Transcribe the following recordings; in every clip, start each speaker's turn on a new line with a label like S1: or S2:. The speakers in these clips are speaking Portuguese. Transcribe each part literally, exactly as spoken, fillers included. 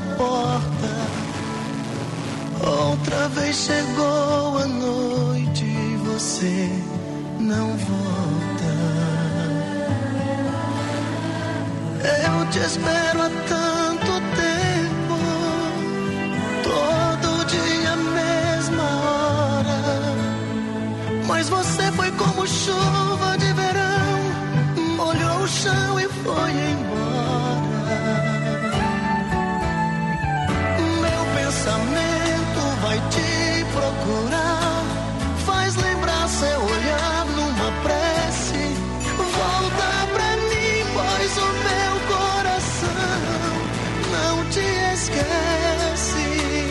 S1: porta. Outra vez chegou a noite e você não volta. Eu te espero há tanto tempo, todo dia a mesma hora, mas você foi como chuva de verão, molhou o chão e foi embora. Meu pensamento vai te procurar, faz lembrar seu olhar numa prece. Volta pra mim, pois o meu coração não te esquece.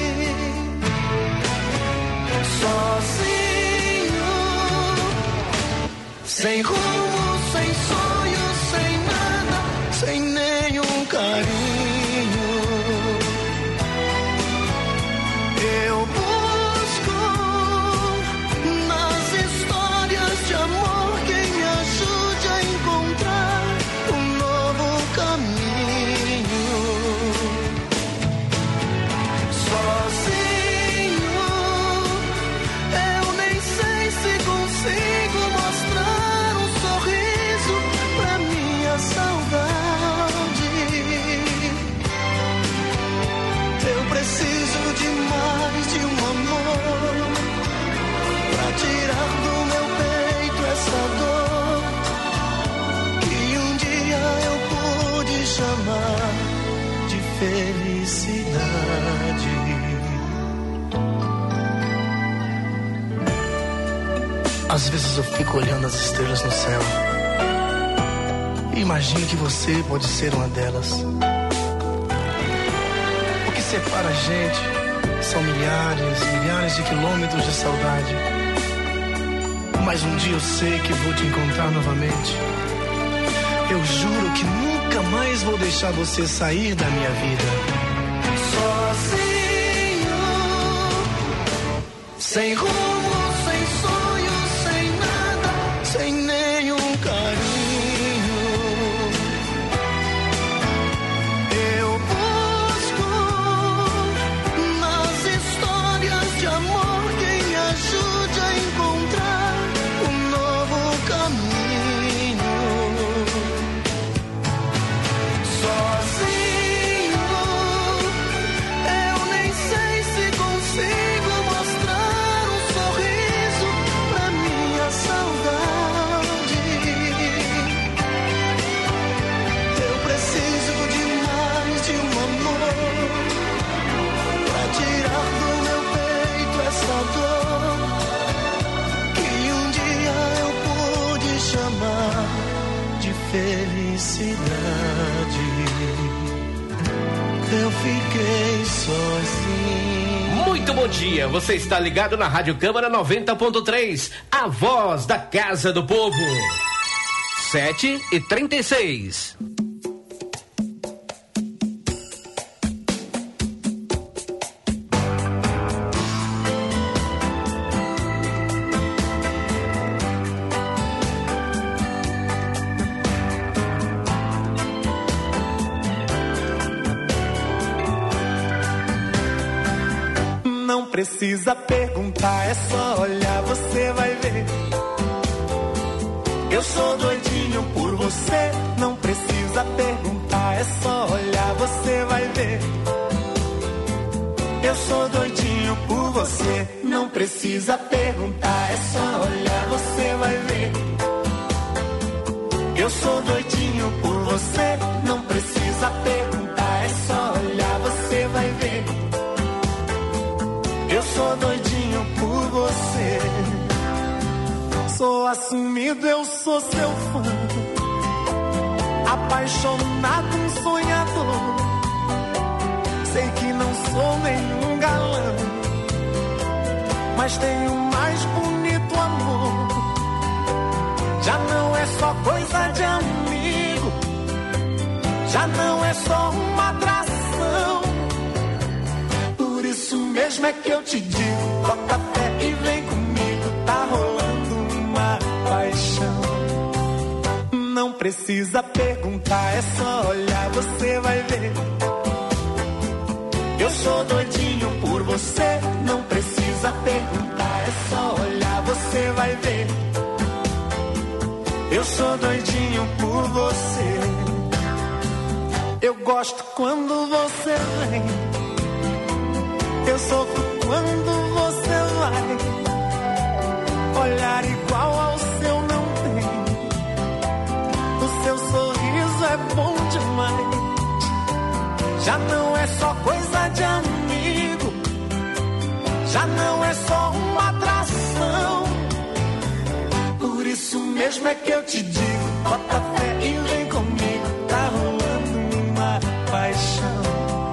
S1: Sozinho, sem rumo, sem sonhos, sem nada, sem nenhum carinho. Eu busco nas histórias de amor quem me ajude a encontrar um novo caminho. Sozinho, eu nem sei se consigo mostrar um sorriso pra minha saudade. Eu preciso de mais de um amor pra tirar do meu peito essa dor que um dia eu pude chamar de felicidade. Às vezes eu fico olhando as estrelas no céu e imagino que você pode ser uma delas. O que separa a gente são milhares, milhares de quilômetros de saudade. Mas um dia eu sei que vou te encontrar novamente. Eu juro que nunca mais vou deixar você sair da minha vida. Sozinho, sem rumo, sem sonhos, sem nada, sem nenhum carinho. Eu busco nas histórias de amor quem me ajude a encontrar um novo caminho. Sozinho, eu nem sei se consigo mostrar um sorriso pra minha saudade. Eu preciso de mais de um amor pra tirar do meu peito essa dor que um dia eu pude chamar de felicidade. Eu fiquei sozinho.
S2: Muito bom dia, você está ligado na Rádio Câmara noventa ponto três, a voz da Casa do Povo. Sete e trinta e seis.
S1: Não precisa perguntar, é só olhar, você vai ver. Eu sou doidinho por você. Não precisa perguntar, é só olhar, você vai ver. Eu sou doidinho por você. Não precisa perguntar, é só olhar, você vai ver. Eu sou doidinho por você. Não precisa perguntar, é só olhar, você vai ver. Eu sou doidinho por você. Sou assumido, eu sou seu fã. Apaixonado, um sonhador. Sei que não sou nenhum galã, mas tenho o mais bonito amor. Já não é só coisa de amigo, já não é só uma atração. Por isso mesmo é que eu te digo, toca pé e vem comigo, tá rolando uma paixão. Não precisa perguntar, é só olhar, você vai ver. Eu sou doidinho por você, não precisa perguntar, é só olhar, você vai ver. Eu sou doidinho por você. Eu gosto quando você vem. Eu sofro quando você vai. Olhar igual ao seu não tem. O seu sorriso é bom demais. Já não é só coisa de amigo. Já não é só uma atração. Por isso mesmo é que eu te digo, bota fé e vem comigo. Tá rolando uma paixão.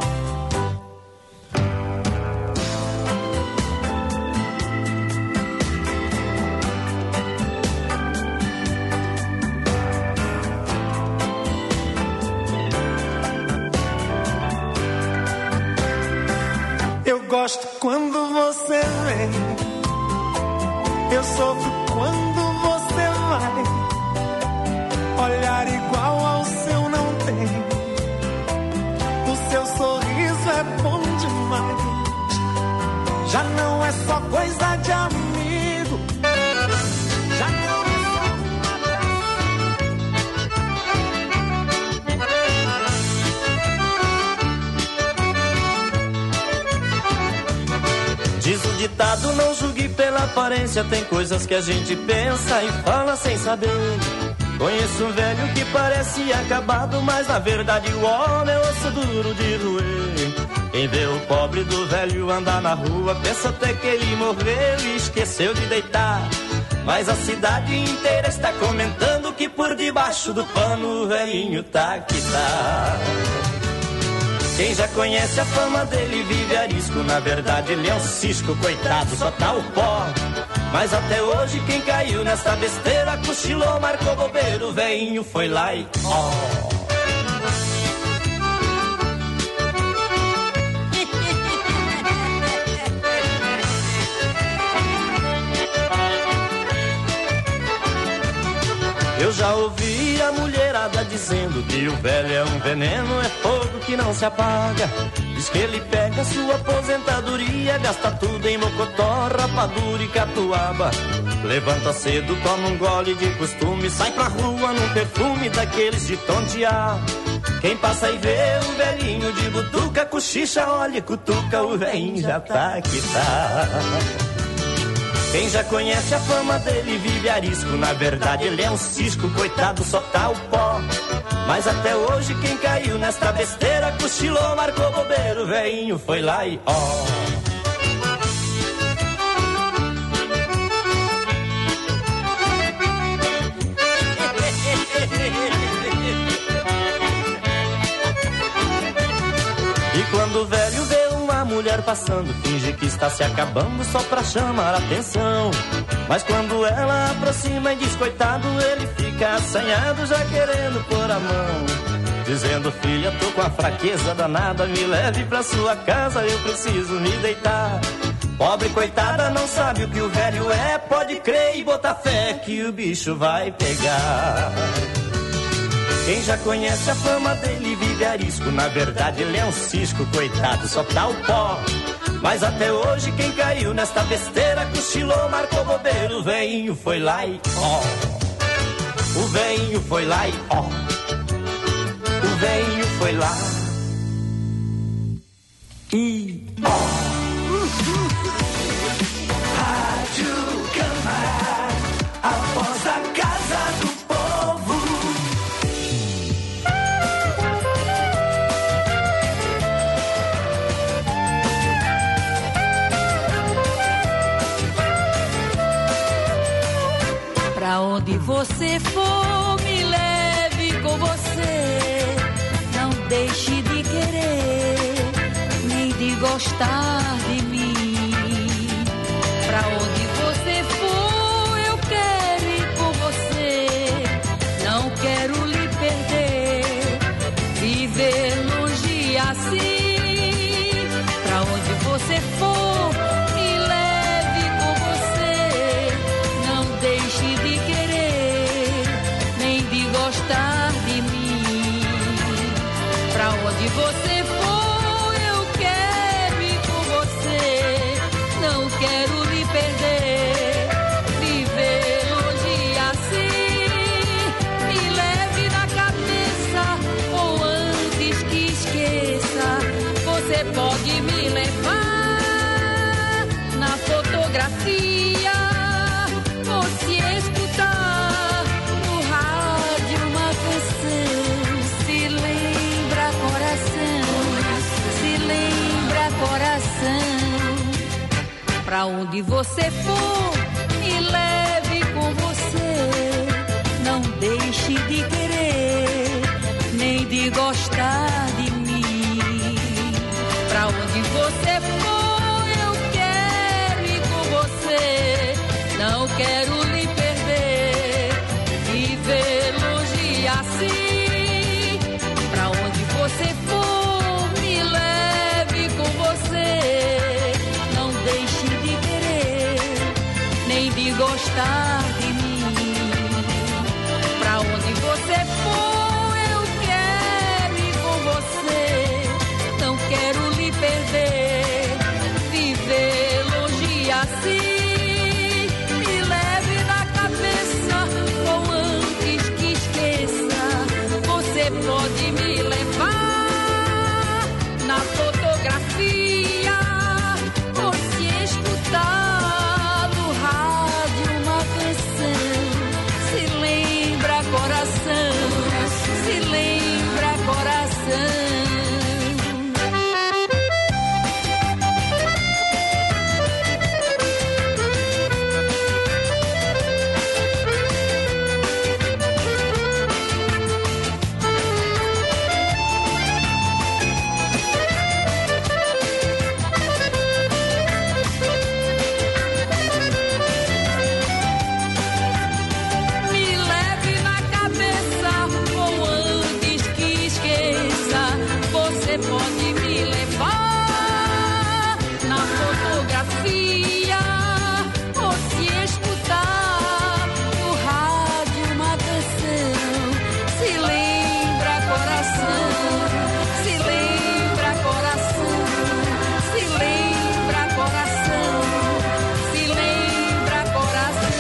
S1: Eu gosto quando você vem. Eu sofro quando você vai. Olhar igual ao seu não tem. O seu sorriso é bom demais. Já não é só coisa de amigo. Já não é só uma
S3: Diz o ditado, não julgue pela aparência. Tem coisas que a gente pensa e fala sem saber. Conheço um velho que parece acabado, mas na verdade o homem é osso duro de roer. Quem vê o pobre do velho andar na rua pensa até que ele morreu e esqueceu de deitar. Mas a cidade inteira está comentando que por debaixo do pano o velhinho tá que tá. Quem já conhece a fama dele vive a risco. Na verdade ele é um cisco, coitado, só tá o pó. Mas até hoje quem caiu nessa besteira cochilou, marcou bobeiro, o velhinho foi lá e ó. Oh. Eu já ouvi a mulherada dizendo que o velho é um veneno, é fogo que não se apaga. Diz que ele pega sua aposentadoria, gasta tudo em mocotó, rapadura e catuaba. Levanta cedo, toma um gole de costume, sai pra rua num perfume daqueles de tontear. Quem passa e vê o velhinho de butuca, cochicha, olha, cutuca, o velhinho já tá que tá. Quem já conhece a fama dele vive a risco. Na verdade ele é um cisco, coitado, só tá o pó. Mas até hoje quem caiu nesta besteira cochilou, marcou bobeiro, o velhinho foi lá e ó. E quando o velho vê uma mulher passando, finge que está se acabando só pra chamar a atenção. Mas quando ela aproxima e diz coitado, ele fica assanhado, já querendo pôr a mão. Dizendo, filha, tô com a fraqueza danada, me leve pra sua casa, eu preciso me deitar. Pobre coitada não sabe o que o velho é, pode crer e botar fé que o bicho vai pegar. Quem já conhece a fama dele vive a risco. Na verdade ele é um cisco, coitado, só tá o pó. Mas até hoje quem caiu nesta besteira cochilou, marcou bobeiro, o velhinho foi lá e ó. O velhinho foi lá e ó. O velhinho foi lá e ó.
S1: Rádio Câmara, a voz da casa do povo.
S4: Pra onde você for, me leve com você. Não deixe de querer, nem de gostar de mim. Pra onde você for, eu quero ir com você. Não quero lhe perder, viver longe assim. Pra onde você for, me leve com você. Não deixe de querer, nem de gostar de mim. Pra onde você for, eu quero você pode me levar na fotografia, ou se escutar no rádio uma canção. Se lembra coração, se lembra coração. Pra onde você for, me leve com você. Não deixe de querer, nem de gostar de mim. Pra onde você for, eu quero ir com você. Não quero lhe perder, viver longe assim. Pra onde você for, me leve com você. Não deixe de querer, nem de gostar de mim. Pra onde você for, eu quero ir com você. Não quero lhe perder, viver longe assim. Me leve na cabeça, ou antes que esqueça. Você pode me levar na fotografia, ou se escutar no rádio uma canção. Se lembra coração, se lembra coração. Me leve na cabeça, ou antes que esqueça. Você pode me levar na fotografia, ou se escutar no rádio uma canção. Se lembra coração, se lembra coração, se lembra coração, se lembra coração.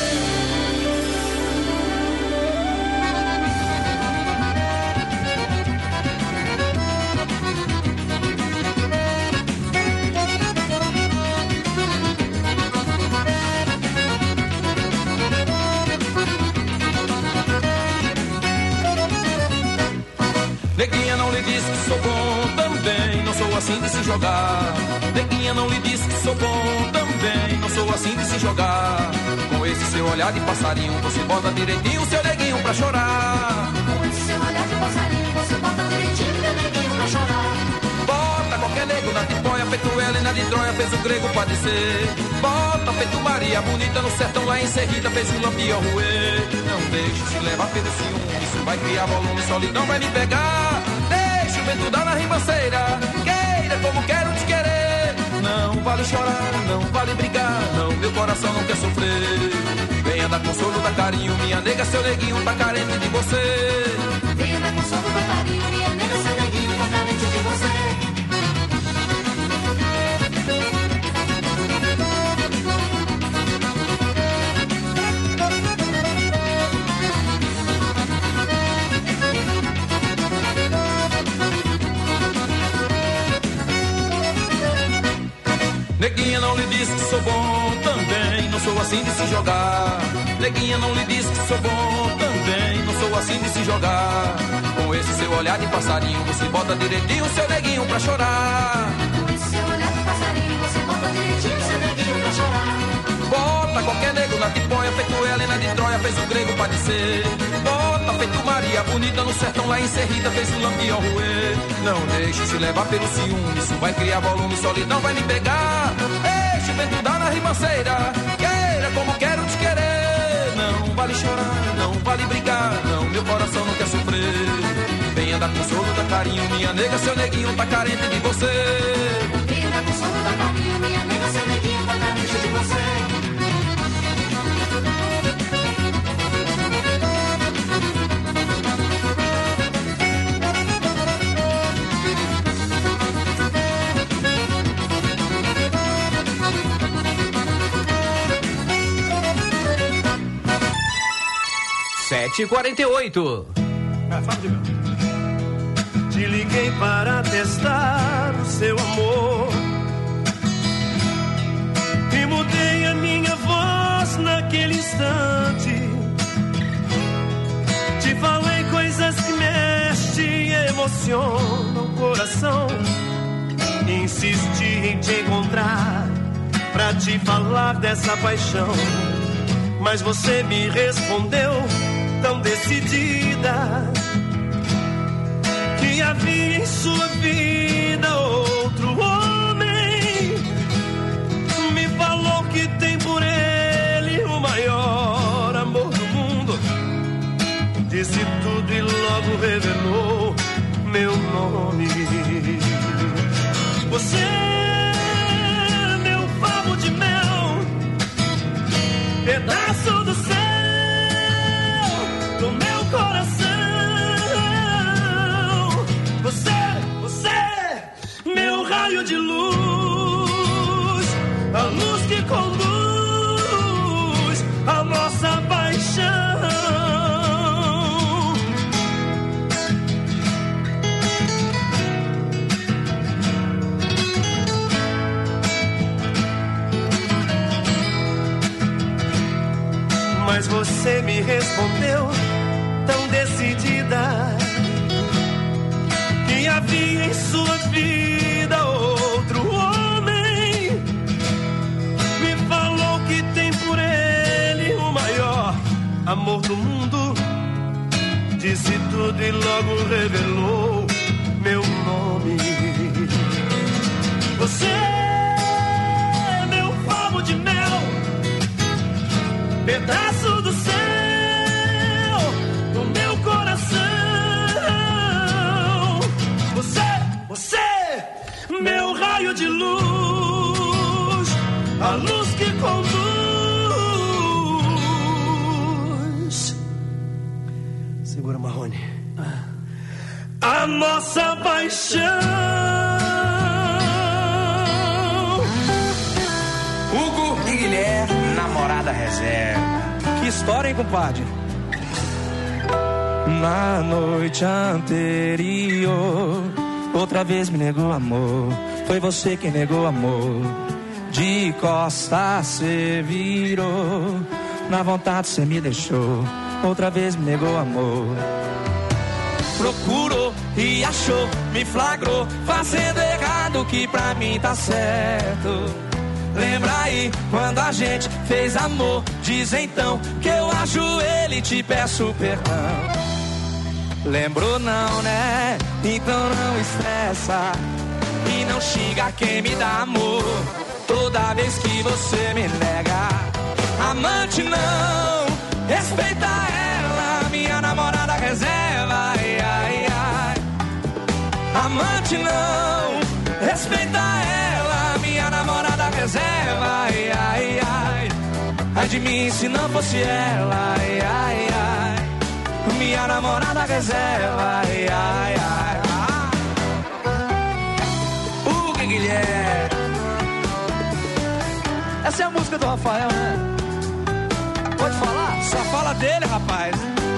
S5: Neguinha não lhe disse que sou bom também, não sou assim de se jogar. Neguinha não lhe disse que sou bom também, não sou assim de se jogar. Com esse seu olhar de passarinho, você bota direitinho o seu neguinho pra chorar.
S6: Com esse seu olhar de passarinho, você bota direitinho o neguinho pra chorar.
S5: Bota qualquer nego na tipoia, feito Helena de Troia, fez o grego padecer. Bota feito Maria bonita no sertão lá em seguida, fez o lampião ruer. Não deixe se levar pelo ciúme, isso vai criar volume, solidão vai me pegar. Deixa o vento dar na ribanceira, queira como quero te querer. Não vale chorar, não vale brigar, não, meu coração não quer sofrer. Venha dar consolo, dar carinho, minha nega, seu neguinho tá carente de você.
S6: Venha dar consolo, dar carinho, minha nega, seu neguinho tá carente de você.
S5: Neguinha não lhe disse que sou bom também, não sou assim de se jogar. Neguinha não lhe disse que sou bom também, não sou assim de se jogar. Com esse seu olhar de passarinho, você bota direitinho o seu neguinho pra chorar.
S6: Com esse seu olhar de passarinho, você bota direitinho o seu neguinho pra chorar.
S5: Bota qualquer nego na tipoia, feito Helena de Troia, fez o grego padecer. Bota feito Maria bonita no sertão lá em Serrita, fez o lampião ruer. Não deixe se levar pelo ciúme, isso vai criar volume, solidão vai me pegar. Deixe o vento dar na ribanceira, queira como quero te querer. Não vale chorar, não vale brigar, não, meu coração não quer sofrer. Venha dar consolo, dar carinho, minha nega, seu neguinho tá carente de você.
S6: Venha dar consolo, dar carinho, minha nega, seu neguinho tá carente de você.
S2: sete e quarenta e oito.
S1: Te liguei para testar o seu amor. emociona o coração. Insisti em te encontrar pra te falar dessa paixão, mas você me respondeu tão decidida que havia em sua vida outro homem. Me falou que tem por ele o maior amor do mundo. Disse tudo e logo revelou meu nome. Você é meu favo de mel, pedaço do céu, do meu coração. Você, você, meu raio de luz, a luz que conduz a nossa paixão. Mas você me respondeu tão decidida que havia em sua vida outro homem. Me falou que tem por ele o maior amor do mundo. Disse tudo e logo revelou meu nome. Você é meu favo de mel, pedaço do céu, do meu coração. Você, você, meu raio de luz, a luz que conduz. Segura, Marrone. A nossa paixão.
S5: Hugo e Guilherme, namorada reserva.
S7: Que história, hein, compadre? Na noite anterior, outra vez me negou amor. Foi você que negou amor. De costas cê virou, na vontade cê me deixou. Outra vez me negou amor. Procurou e achou, me flagrou, fazendo errado que pra mim tá certo. Lembra aí quando a gente fez amor? Diz então que eu ajoelho e te peço perdão. Lembrou não, né? Então não estressa e não xinga quem me dá amor. Toda vez que você me nega, amante não, respeita ela, minha namorada reserva. Ai, ai, ai. Amante não, respeita ela, minha namorada reserva. Ai, ai, ai. Ai de mim se não fosse ela. Ai, ai, ai. Minha namorada reserva. Ai, ai, ai. Hugo e Guilherme. Essa é a música do Rafael, né? Pode falar? Só fala dele, rapaz.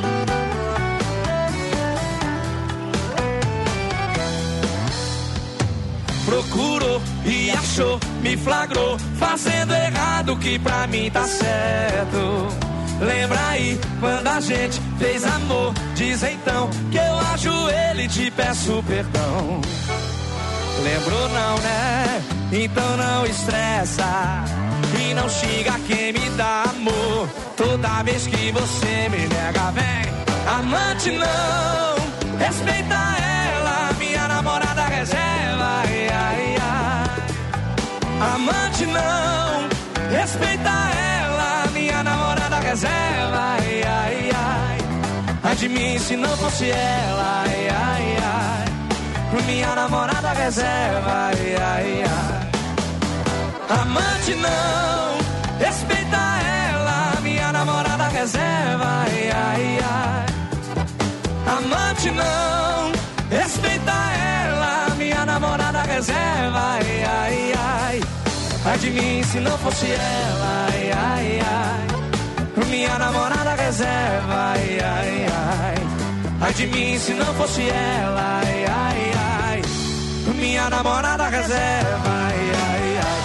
S7: Procurou e achou, me flagrou, fazendo errado que pra mim tá certo. Lembra aí quando a gente fez amor? Diz então que eu ajoelho e te peço perdão. Lembrou não, né? Então não estressa e não xinga quem me dá amor. Toda vez que você me nega, vem. Amante não, respeita ela, minha namorada reserva. Ai, ai, ai. Amante não, respeita ela, minha namorada reserva. Ai, ai, ai. Ai de mim se não fosse ela. Ai, ai, ai. Minha namorada reserva. Ai, ai, ai. Amante não, respeita ela, minha namorada reserva. Ai, ai, ai. Amante não, respeita ela, minha namorada reserva. Ai, ai, ai. Ai de mim se não fosse ela. Ai, ai, ai. Minha namorada reserva. Ai, ai, ai. Ai de mim se não fosse ela. Ai, ai, ai. Minha namorada reserva. Ai, ai, ai.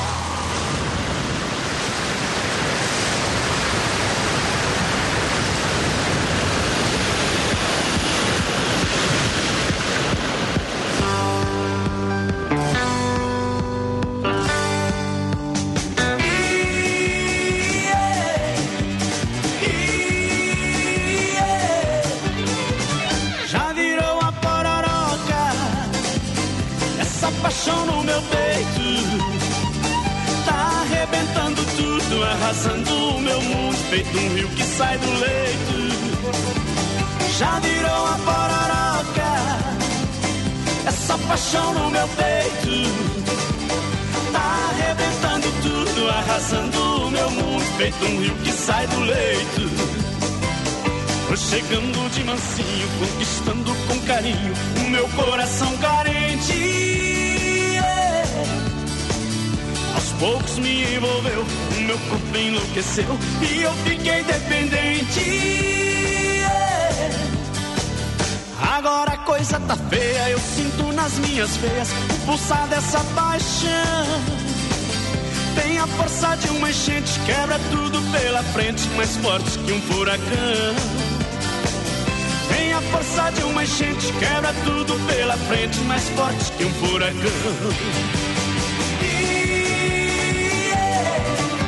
S8: paixão no meu peito tá arrebentando tudo, arrasando o meu mundo, feito um rio que sai do leito. Já virou uma pororoca essa paixão no meu peito, tá arrebentando tudo, arrasando o meu mundo, feito um rio que sai do leito. Tô chegando de mansinho, conquistando com carinho o meu coração carente. Yeah. Aos poucos me envolveu, o meu corpo enlouqueceu e eu fiquei dependente. Yeah. Agora a coisa tá feia, eu sinto nas minhas veias o pulsar dessa paixão. Tem a força de uma enchente, quebra tudo pela frente, mais forte que um furacão. Tem a força de uma enchente, quebra tudo pela frente, mais forte que um furacão. Yeah,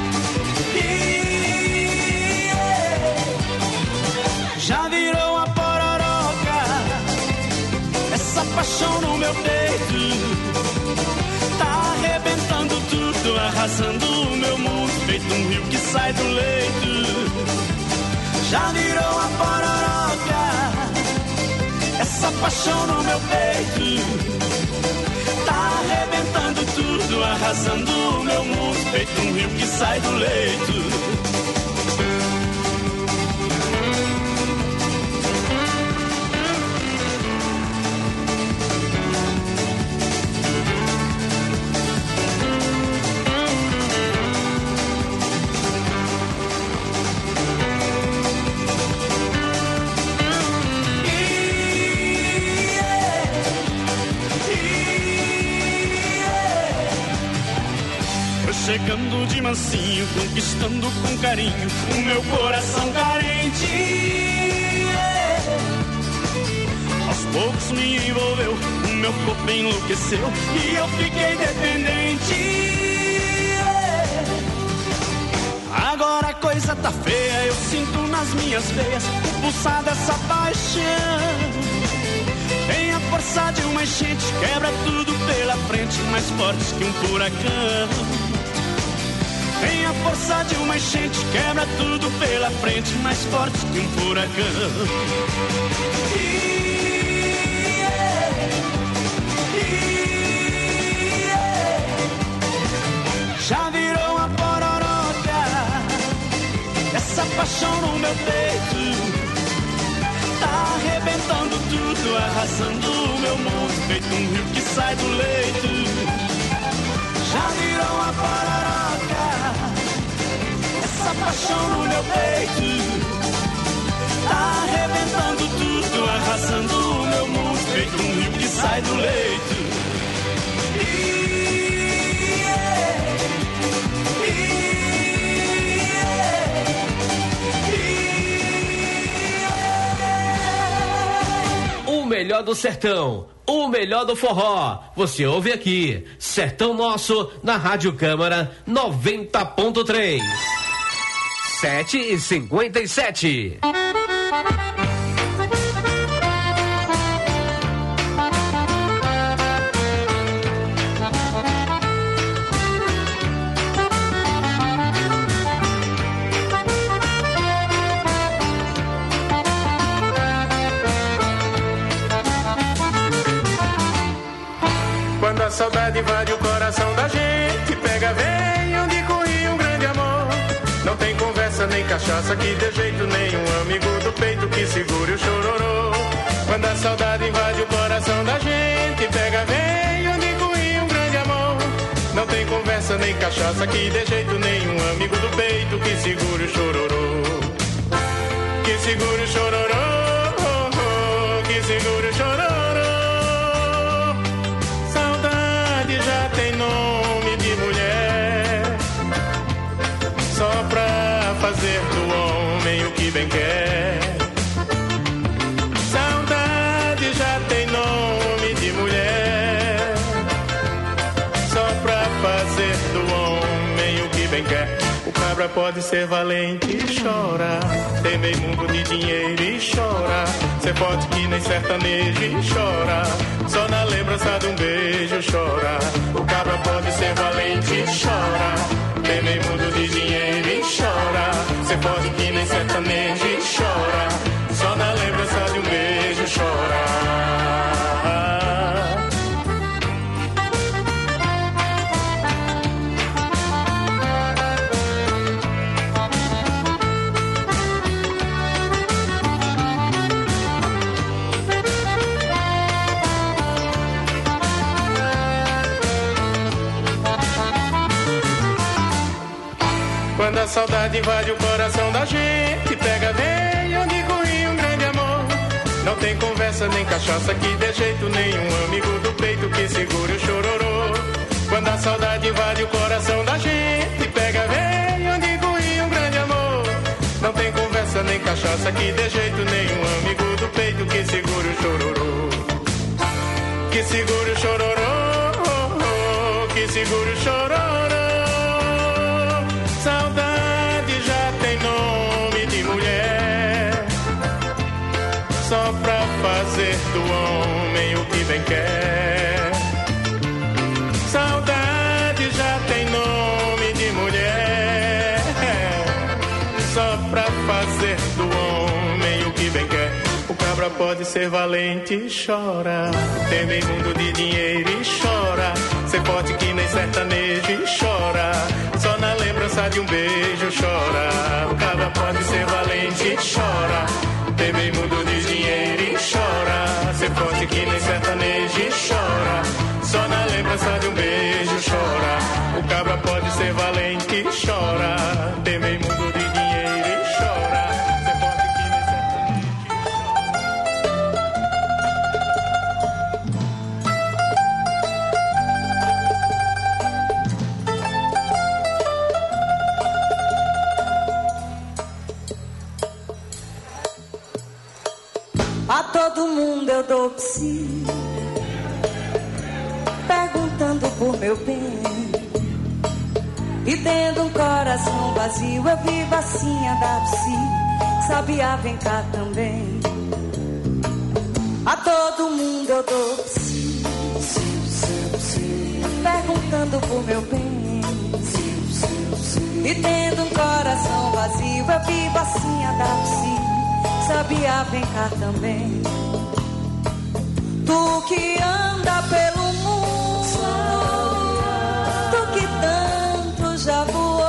S8: yeah. Já virou uma pororoca essa paixão no meu peito, tá arrebentando tudo, arrasando o meu mundo, feito um rio que sai do leito. Já virou uma pororoca essa paixão no meu peito, tá arrebentando tudo, arrasando o meu mundo, feito um rio que sai do leito. Chegando de mansinho, conquistando com carinho o meu coração carente. Yeah. Aos poucos me envolveu, o meu corpo enlouqueceu e eu fiquei dependente. Yeah. Agora a coisa tá feia, eu sinto nas minhas veias o pulsar dessa paixão. Tem a força de uma enchente, quebra tudo pela frente, mais forte que um furacão. Tem a força de uma enchente, quebra tudo pela frente, mais forte que um furacão. Yeah, yeah. Já virou uma pororoca essa paixão no meu peito, tá arrebentando tudo, arrasando o meu mundo, feito um rio que sai do leito. Já virou uma pororoca essa paixão no meu peito, tá arrebentando tudo, arrasando o meu mundo, feito um rio que sai do leito. Yeah,
S2: yeah. O melhor do sertão, o melhor do forró, você ouve aqui, Sertão Nosso, na Rádio Câmara noventa ponto três. Sete e cinquenta e sete.
S9: Quando a saudade invade o coração da gente, pega, vem onde corria um grande amor. Não tem conversa nem cachaça que dê jeito nenhum, amigo do peito que segure o chororô. Quando a saudade invade o coração da gente, pega, vem onde corria um grande amor. Não tem conversa nem cachaça que dê jeito nenhum, amigo do peito que segure o chororô. Que segure o chororô, que segure o chororô. Já tem nome de mulher, só pra fazer do homem o que bem quer. Saudade já tem nome de mulher, só pra fazer do homem o que bem quer. O cabra pode ser valente e chora. Tem meio mundo de dinheiro e chora. Ser forte que nem sertanejo e chora. Só na lembrança de um beijo chora. O cabra pode ser valente e chora. Tem meio mundo de dinheiro e chora. Ser forte que nem sertanejo e chora. Só na lembrança de um beijo chora. Quando a saudade invade o coração da gente, pega bem onde corre um grande amor. Não tem conversa nem cachaça que dê jeito nenhum, amigo do peito que segure o chororô. Quando a saudade invade o coração da gente, pega bem onde corre um grande amor. Não tem conversa nem cachaça que dê jeito nenhum, amigo do peito que segure o chororô. Que segure o chororô, que segure o chororô. Saudade já tem nome de mulher, só pra fazer do homem o que bem quer. Saudade já tem nome de mulher, só pra fazer do homem o que bem quer. O cabra pode ser valente e chora. Tem bem mundo de dinheiro e chora. Ser forte que nem sertanejo e chora. Só na lembrança de um beijo chora. O cabra pode ser valente e chora. Tem bem mundo de dinheiro e chora. Ser forte que nem sertanejo e chora. Só na lembrança de um beijo chora. O cabra pode ser valente e chora. Tem bem mundo de dinheiro e chora. Ser forte que nem sertanejo e
S10: A todo mundo eu dou psi, perguntando por meu bem. E tendo um coração vazio, eu vivo assim a dar psi. Sabiá, vem cá também. A todo mundo eu dou psi, perguntando por meu bem. E tendo um coração vazio, eu vivo assim a dar psi. Sabiá, vem cá também. Tu que anda pelo mundo, tu que tanto já voou,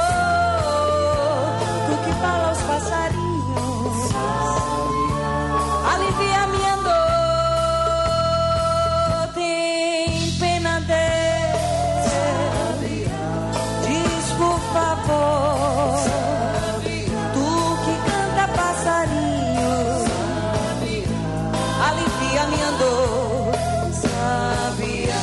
S10: tu que fala aos passarinhos, alivia minha dor. Tem pena dele, diz por favor. Tu que canta passarinho, alivia minha dor, Sabiá.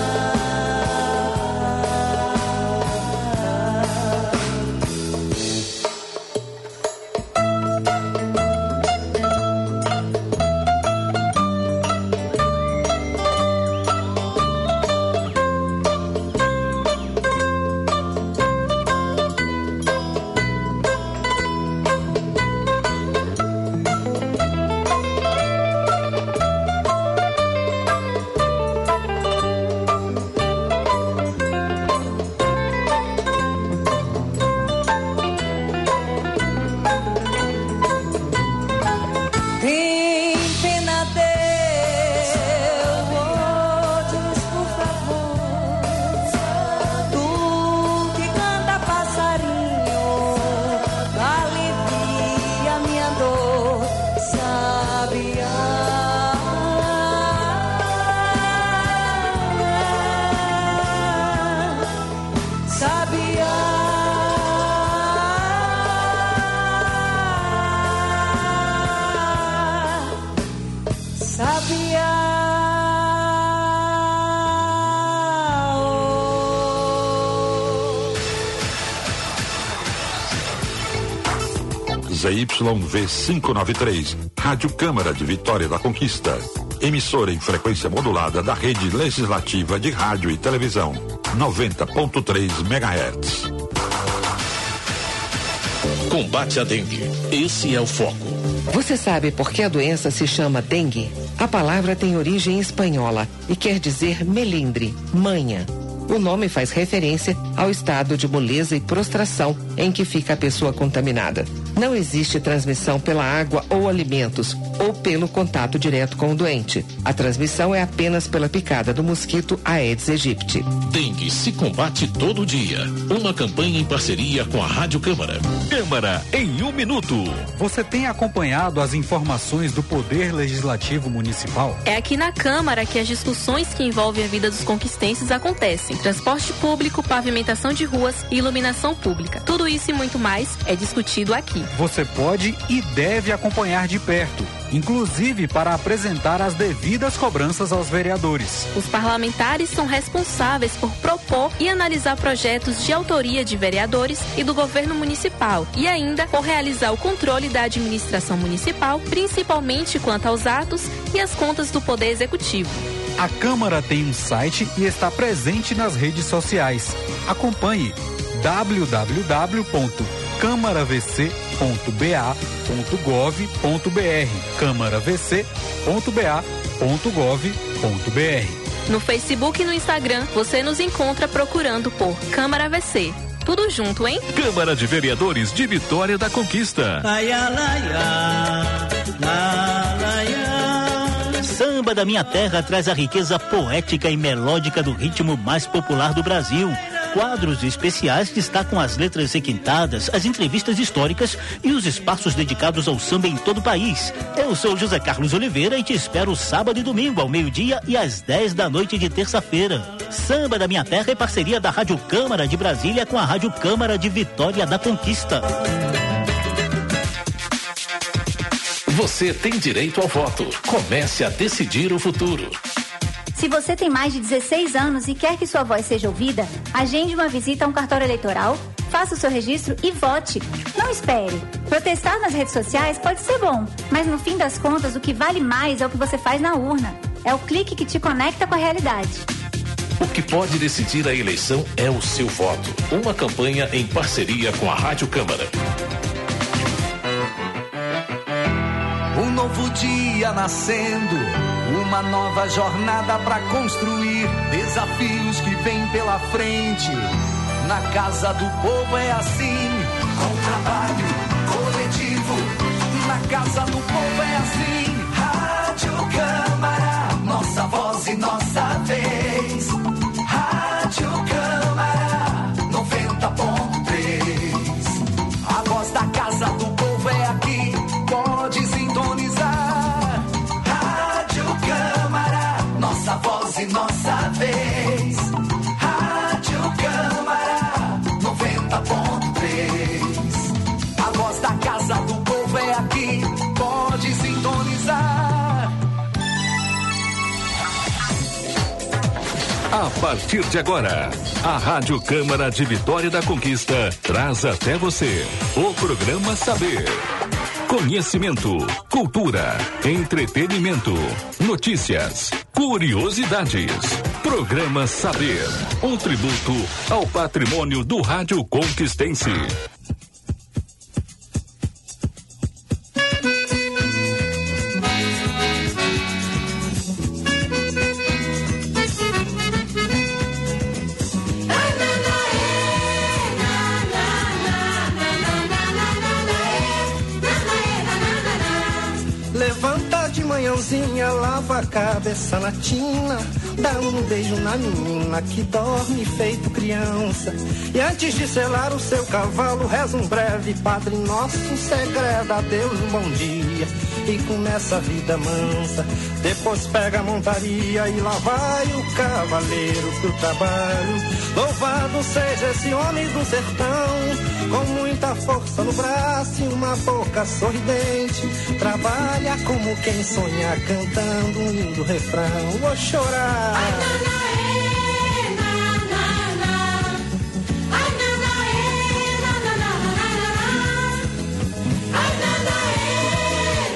S11: Z Y V quinhentos e noventa e três, Rádio Câmara de Vitória da Conquista. Emissora em frequência modulada da Rede Legislativa de Rádio e Televisão. noventa ponto três megahertz.
S12: Combate à dengue. Esse é o foco.
S13: Você sabe por que a doença se chama dengue? A palavra tem origem espanhola e quer dizer melindre, manha. O nome faz referência ao estado de moleza e prostração em que fica a pessoa contaminada. Não existe transmissão pela água ou alimentos ou pelo contato direto com o doente. A transmissão é apenas pela picada do mosquito Aedes aegypti.
S12: Dengue se combate todo dia. Uma campanha em parceria com a Rádio Câmara. Câmara em um minuto.
S14: Você tem acompanhado as informações do Poder Legislativo Municipal?
S15: É aqui na Câmara que as discussões que envolvem a vida dos conquistenses acontecem. Transporte público, pavimentação de ruas e iluminação pública. Tudo isso e muito mais é discutido aqui.
S14: Você pode e deve acompanhar de perto, inclusive para apresentar as devidas cobranças aos vereadores.
S15: Os parlamentares são responsáveis por propor e analisar projetos de autoria de vereadores e do governo municipal e ainda por realizar o controle da administração municipal, principalmente quanto aos atos e as contas do Poder Executivo.
S14: A Câmara tem um site e está presente nas redes sociais. Acompanhe w w w ponto câmara v c ponto b a ponto gov ponto b r câmara v c ponto b a ponto gov ponto b r.
S15: No Facebook e no Instagram você nos encontra procurando por Câmara V C. Tudo junto, hein?
S12: Câmara de Vereadores de Vitória da Conquista.
S16: Ai, ai, ai, ai, ai, ai. Samba da Minha Terra traz a riqueza poética e melódica do ritmo mais popular do Brasil. Quadros especiais destacam as letras requintadas, as entrevistas históricas e os espaços dedicados ao samba em todo o país. Eu sou José Carlos Oliveira e te espero sábado e domingo ao meio-dia e às dez da noite de terça-feira. Samba da Minha Terra é parceria da Rádio Câmara de Brasília com a Rádio Câmara de Vitória da Conquista.
S12: Você tem direito ao voto. Comece a decidir o futuro.
S17: Se você tem mais de dezesseis anos e quer que sua voz seja ouvida, agende uma visita a um cartório eleitoral, faça o seu registro e vote. Não espere. Protestar nas redes sociais pode ser bom, mas no fim das contas o que vale mais é o que você faz na urna. É o clique que te conecta com a realidade.
S12: O que pode decidir a eleição é o seu voto. Uma campanha em parceria com a Rádio Câmara.
S1: Um novo dia nascendo, uma nova jornada pra construir, desafios que vêm pela frente. Na Casa do Povo é assim, com trabalho coletivo. Na Casa do Povo é assim, Rádio Câmara, nossa voz e nossa vez. Rádio Câmara, noventa ponto três. A voz da Casa do Povo é aqui, pode sintonizar. Rádio Câmara, nossa voz e nossa vez. Rádio Câmara, noventa ponto três. A voz da Casa do Povo é aqui, pode sintonizar.
S12: A partir de agora, a Rádio Câmara de Vitória da Conquista traz até você o programa Saber. Conhecimento, cultura, entretenimento, notícias, curiosidades. Programa Saber, um tributo ao patrimônio do rádio conquistense.
S1: Manhãzinha, lava a cabeça na tina, dá um beijo na menina que dorme feito criança. E antes de selar o seu cavalo, reza um breve Padre Nosso, segreda a Deus um bom dia e começa a vida mansa. Depois pega a montaria e lá vai o cavaleiro pro trabalho. Louvado seja esse homem do sertão, com muita força no braço e uma boca sorridente. Trabalha como quem sonha, cantando um lindo refrão. Vou chorar. Ai, nanaê, nananá. Ai, nanaê, nananá. Ai, nanaê,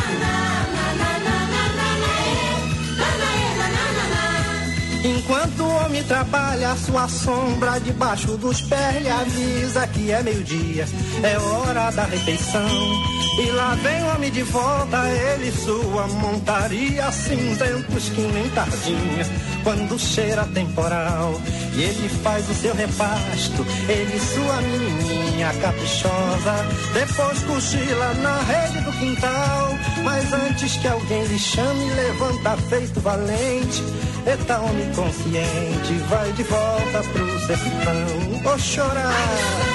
S1: nananá. Enquanto homem trabalha, sua sombra debaixo dos pés lhe avisa que é meio-dia, é hora da refeição. E lá vem o homem de volta, ele sua montaria, cinzentos que nem tardinha, quando cheira temporal. E ele faz o seu repasto, ele sua menininha caprichosa, depois cochila na rede do quintal. Mas antes que alguém lhe chame, levanta feito valente. Eita, homem consciente, vai de volta pro sertão, vou chorar.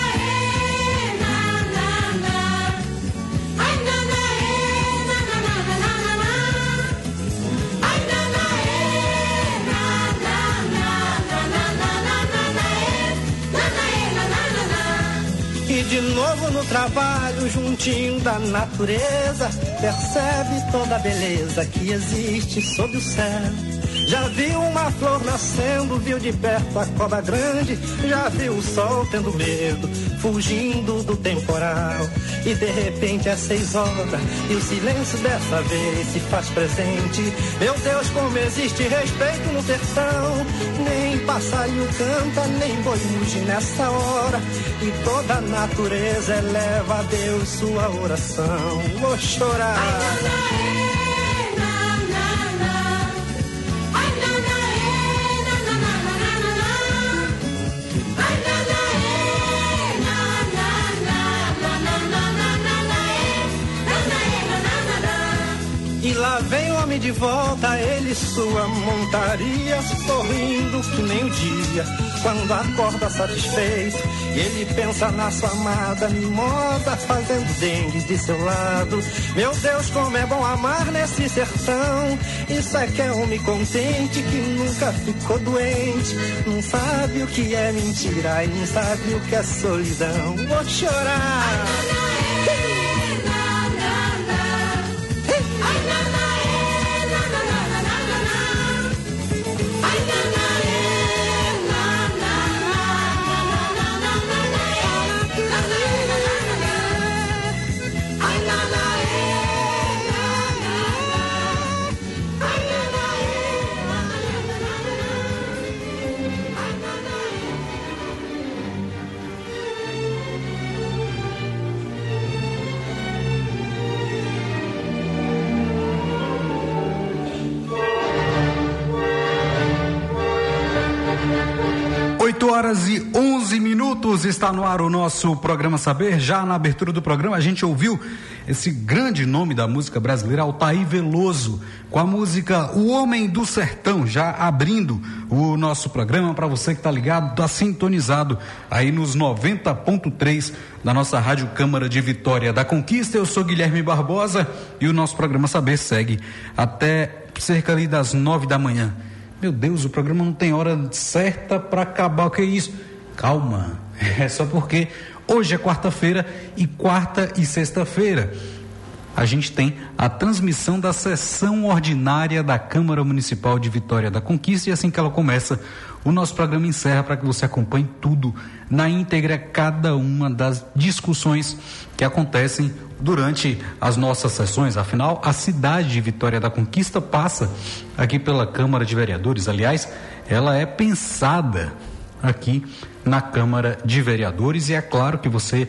S1: E de novo no trabalho, juntinho da natureza, percebe toda a beleza que existe sob o céu. Já viu uma flor nascendo, viu de perto a cobra grande, já viu o sol tendo medo, fugindo do temporal. E de repente é seis horas e o silêncio dessa vez se faz presente. Meu Deus, como existe respeito no sertão. Nem passarinho canta, nem boi muge nessa hora. E toda a natureza eleva a Deus sua oração. Vou chorar. E lá vem o homem de volta, ele sua montaria, sorrindo que nem o dia, quando acorda satisfeito. E ele pensa na sua amada mimosa, fazendo dengue de seu lado. Meu Deus, como é bom amar nesse sertão. Isso é que é homem contente, que nunca ficou doente. Não sabe o que é mentira e não sabe o que é solidão. Vou chorar.
S14: oito horas e onze minutos, está no ar o nosso programa Saber. Já na abertura do programa a gente ouviu esse grande nome da música brasileira, Altair Veloso, com a música O Homem do Sertão, já abrindo o nosso programa para você que está ligado, está sintonizado aí nos noventa ponto três da nossa Rádio Câmara de Vitória da Conquista. Eu sou Guilherme Barbosa e o nosso programa Saber segue até cerca ali das nove da manhã. Meu Deus, o programa não tem hora certa para acabar, o que é isso? Calma, é só porque hoje é quarta-feira e quarta e sexta-feira a gente tem a transmissão da sessão ordinária da Câmara Municipal de Vitória da Conquista, e assim que ela começa, o nosso programa encerra para que você acompanhe tudo na íntegra, cada uma das discussões que acontecem durante as nossas sessões. Afinal, a cidade de Vitória da Conquista passa aqui pela Câmara de Vereadores. Aliás, ela é pensada aqui na Câmara de Vereadores, e é claro que você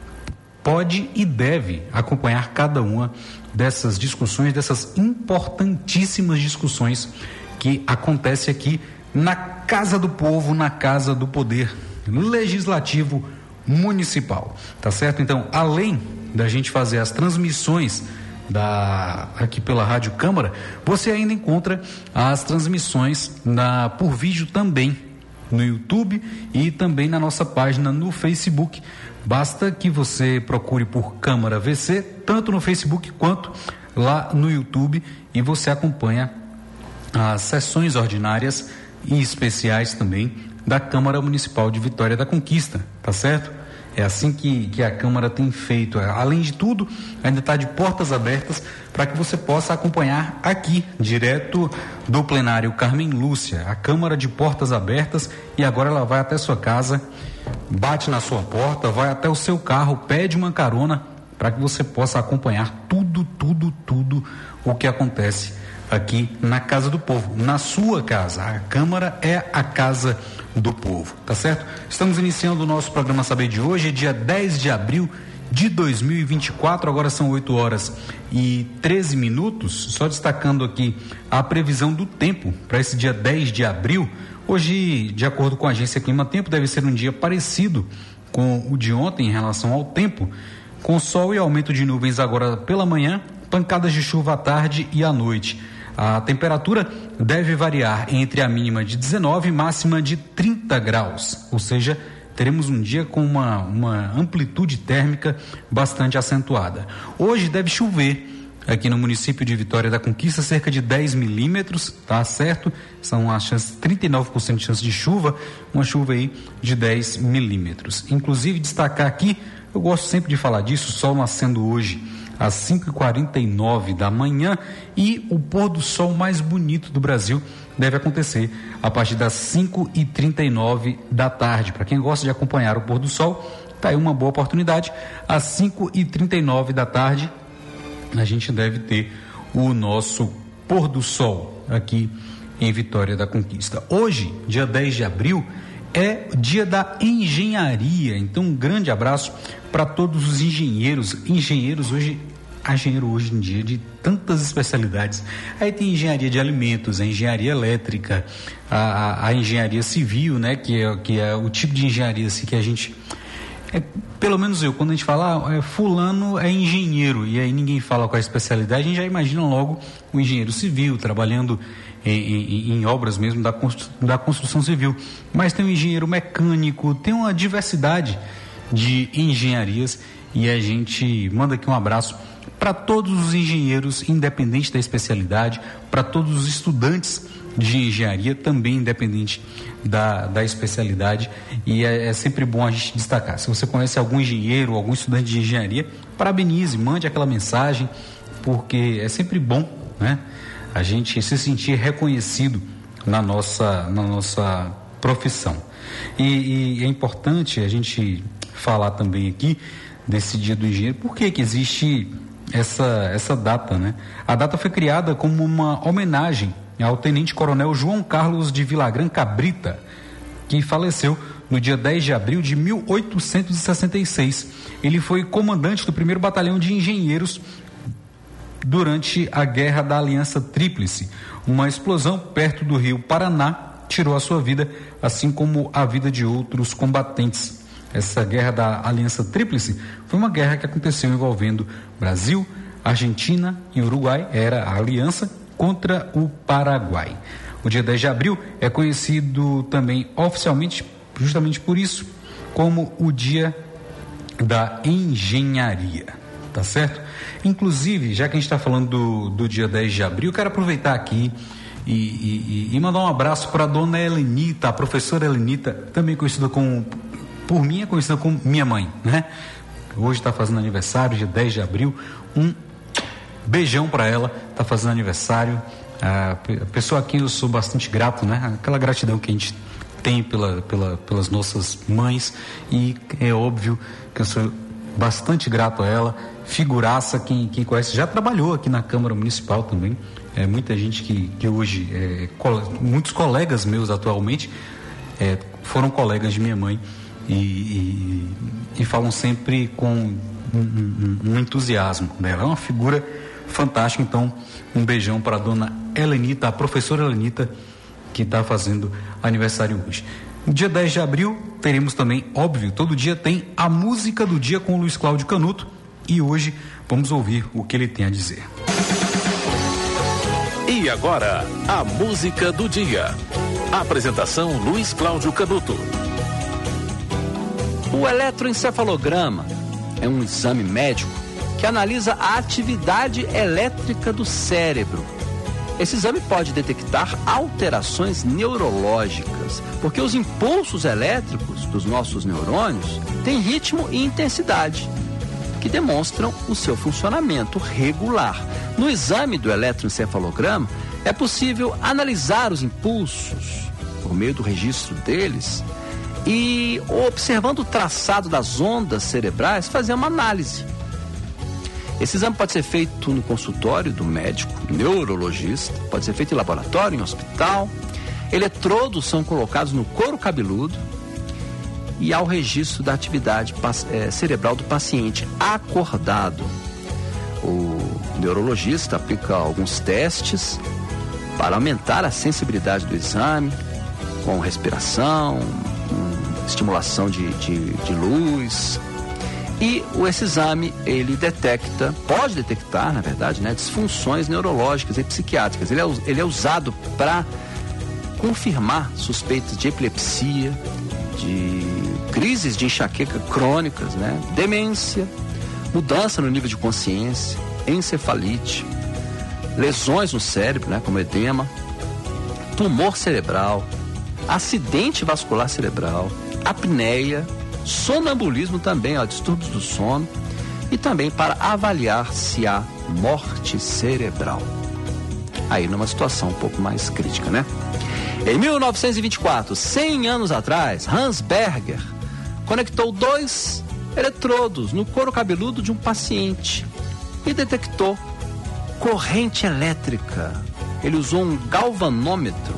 S14: pode e deve acompanhar cada uma dessas discussões, dessas importantíssimas discussões que acontecem aqui na Casa do Povo, na Casa do Poder Legislativo Municipal, tá certo? Então, além da gente fazer as transmissões da, aqui pela Rádio Câmara, você ainda encontra as transmissões na, por vídeo também no YouTube e também na nossa página no Facebook. Basta que você procure por Câmara V C, tanto no Facebook quanto lá no YouTube, e você acompanha as sessões ordinárias e especiais também da Câmara Municipal de Vitória da Conquista, tá certo? É assim que, que a Câmara tem feito. Além de tudo, ainda está de portas abertas para que você possa acompanhar aqui, direto do plenário Carmen Lúcia, a Câmara de portas abertas, e agora ela vai até sua casa, bate na sua porta, vai até o seu carro, pede uma carona para que você possa acompanhar tudo, tudo, tudo o que acontece aqui na Casa do Povo, na sua casa. A Câmara é a Casa do Povo, tá certo? Estamos iniciando o nosso programa Saber de hoje, dia dez de abril de dois mil e vinte e quatro, agora são oito horas e treze minutos, só destacando aqui a previsão do tempo para esse dia dez de abril. Hoje, de acordo com a agência Clima Tempo, deve ser um dia parecido com o de ontem em relação ao tempo, com sol e aumento de nuvens agora pela manhã, pancadas de chuva à tarde e à noite. A temperatura deve variar entre a mínima de dezenove e máxima de trinta graus, ou seja, teremos um dia com uma, uma amplitude térmica bastante acentuada. Hoje deve chover aqui no município de Vitória da Conquista, cerca de dez milímetros, tá certo? São as chances, trinta e nove por cento de chance de chuva, uma chuva aí de dez milímetros. Inclusive, destacar aqui, eu gosto sempre de falar disso, o sol nascendo hoje às cinco e quarenta e nove da manhã, e o pôr do sol mais bonito do Brasil deve acontecer a partir das cinco e trinta e nove da tarde. Para quem gosta de acompanhar o pôr do sol, tá aí uma boa oportunidade. Às cinco e trinta e nove da tarde, a gente deve ter o nosso pôr do sol aqui em Vitória da Conquista. Hoje, dia dez de abril, é dia da engenharia. Então, um grande abraço para todos os engenheiros. Engenheiros hoje, engenheiro hoje em dia de tantas especialidades. Aí tem engenharia de alimentos, a engenharia elétrica, a, a, a engenharia civil, né? Que é, que é o tipo de engenharia assim, que a gente... É, pelo menos eu, quando a gente fala, ah, é, fulano é engenheiro, e aí ninguém fala qual é a especialidade, a gente já imagina logo o engenheiro civil, trabalhando em, em, em obras mesmo da, constru, da construção civil. Mas tem o engenheiro mecânico, tem uma diversidade de engenharias, e a gente manda aqui um abraço para todos os engenheiros, independente da especialidade, para todos os estudantes de engenharia, também independente da, da especialidade, e é, é sempre bom a gente destacar. Se você conhece algum engenheiro, algum estudante de engenharia, parabenize, mande aquela mensagem, porque é sempre bom, né, a gente se sentir reconhecido na nossa, na nossa profissão. E, e é importante a gente falar também aqui desse dia do engenheiro, por que que existe essa, essa data, né? A data foi criada como uma homenagem ao tenente-coronel João Carlos de Villagrán Cabrita, que faleceu no dia dez de abril de mil oitocentos e sessenta e seis. Ele foi comandante do primeiro Batalhão de Engenheiros durante a Guerra da Aliança Tríplice. Uma explosão perto do rio Paraná tirou a sua vida, assim como a vida de outros combatentes. Essa Guerra da Aliança Tríplice foi uma guerra que aconteceu envolvendo Brasil, Argentina e Uruguai, era a aliança contra o Paraguai. O dia dez de abril é conhecido também oficialmente, justamente por isso, como o dia da engenharia, tá certo? Inclusive, já que a gente está falando do, do dia dez de abril, eu quero aproveitar aqui e, e, e mandar um abraço para a dona Helenita, a professora Helenita, também conhecida como, por mim é conhecida como minha mãe, né? Hoje está fazendo aniversário, dia dez de abril, um beijão para ela, está fazendo aniversário, a pessoa a quem eu sou bastante grato, né? Aquela gratidão que a gente tem pela, pela, pelas nossas mães, e é óbvio que eu sou bastante grato a ela, figuraça, quem, quem conhece, já trabalhou aqui na Câmara Municipal também, é, muita gente que, que hoje, é, co- muitos colegas meus atualmente é, foram colegas de minha mãe, e, e, e falam sempre com um, um, um entusiasmo dela, é uma figura fantástica. Então, um beijão para a dona Helenita, a professora Helenita, que está fazendo aniversário hoje. No dia dez de abril, teremos também, óbvio, todo dia tem a música do dia com o Luiz Cláudio Canuto, e hoje vamos ouvir o que ele tem a dizer.
S12: E agora, a música do dia. Apresentação Luiz Cláudio Canuto.
S18: O eletroencefalograma é um exame médico que analisa a atividade elétrica do cérebro. Esse exame pode detectar alterações neurológicas, porque os impulsos elétricos dos nossos neurônios têm ritmo e intensidade, que demonstram o seu funcionamento regular. No exame do eletroencefalograma, é possível analisar os impulsos por meio do registro deles e, observando o traçado das ondas cerebrais, fazer uma análise. Esse exame pode ser feito no consultório do médico neurologista, pode ser feito em laboratório, em hospital. Eletrodos são colocados no couro cabeludo e há o registro da atividade cerebral do paciente acordado. O neurologista aplica alguns testes para aumentar a sensibilidade do exame, com respiração, com estimulação de, de, de luz. E esse exame, ele detecta, pode detectar, na verdade, né, disfunções neurológicas e psiquiátricas. Ele é, ele é usado para confirmar suspeitas de epilepsia, de crises de enxaqueca crônicas, né, demência, mudança no nível de consciência, encefalite, lesões no cérebro, né, como edema, tumor cerebral, acidente vascular cerebral, apneia, sonambulismo também, ó, distúrbios do sono, e também para avaliar se há morte cerebral. Aí numa situação um pouco mais crítica, né? Em mil novecentos e vinte e quatro, cem anos atrás, Hans Berger conectou dois eletrodos no couro cabeludo de um paciente e detectou corrente elétrica. Ele usou um galvanômetro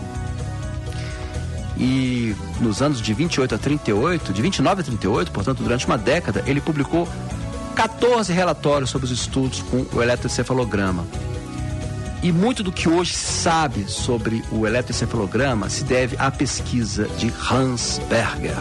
S18: e nos anos de vinte e oito a trinta e oito, de vinte e nove a trinta e oito, portanto durante uma década, ele publicou quatorze relatórios sobre os estudos com o eletroencefalograma. E muito do que hoje se sabe sobre o eletroencefalograma se deve à pesquisa de Hans Berger.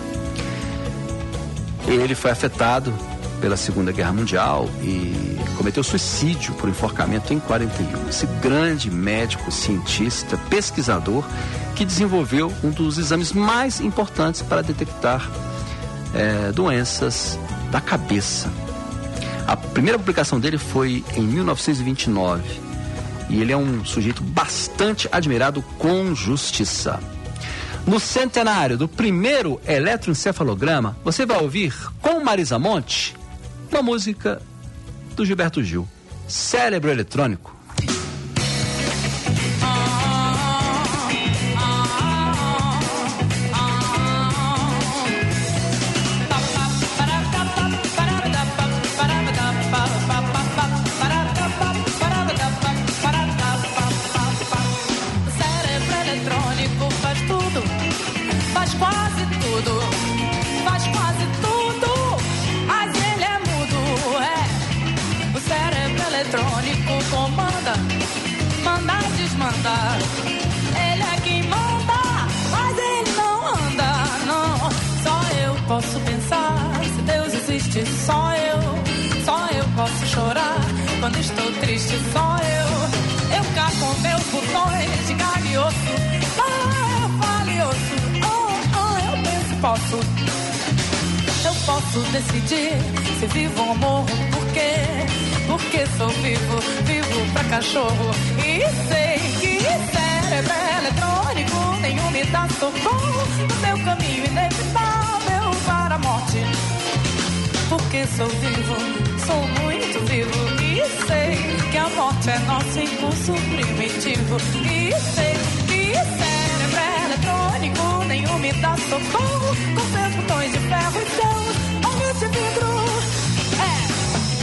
S18: Ele foi afetado pela Segunda Guerra Mundial e cometeu suicídio por enforcamento em quarenta e um. Esse grande médico, cientista, pesquisador que desenvolveu um dos exames mais importantes para detectar é, doenças da cabeça. A primeira publicação dele foi em mil novecentos e vinte e nove e ele é um sujeito bastante admirado com justiça. No centenário do primeiro eletroencefalograma, você vai ouvir com Marisa Monte uma música do Gilberto Gil, Cérebro Eletrônico.
S4: Ele é quem manda, mas ele não anda, não. Só eu posso pensar, se Deus existe, só eu. Só eu posso chorar quando estou triste, só eu. Eu cá com meus botões de carne e osso. Ah, eu falo e osso. Ah, ah, eu penso e posso. Eu posso decidir se vivo ou morro, por quê? Porque sou vivo, vivo pra cachorro. E sei que cérebro eletrônico nenhum me dá socorro no meu caminho inevitável para a morte. Porque sou vivo, sou muito vivo. E sei que a morte é nosso impulso primitivo. E sei que cérebro eletrônico nenhum me dá socorro com seus botões de ferro e seus olhos de vidro. É.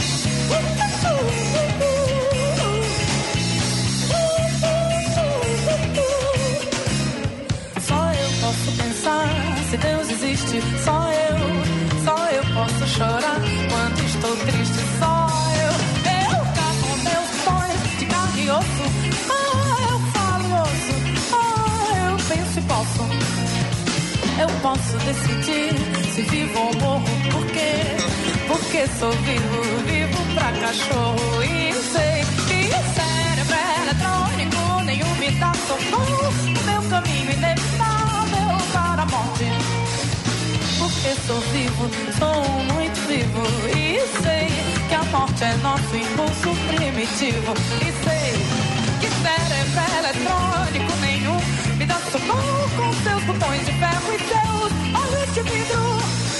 S4: Só eu posso pensar, se Deus existe, só eu. Só eu posso chorar quando estou triste, só eu. Eu cá com meus sonhos de carne e osso. Ah, eu falo osso. Ah, eu penso e posso. Eu posso decidir se vivo ou morro, por quê? Porque sou vivo, vivo pra cachorro. E sei que cérebro eletrônico nenhum me dá socorro no meu caminho inevitável para a morte. Porque sou vivo, sou muito vivo. E sei que a morte é nosso impulso primitivo. E sei que cérebro eletrônico nenhum me dá socorro com seus botões de ferro e seus olhos de vidro.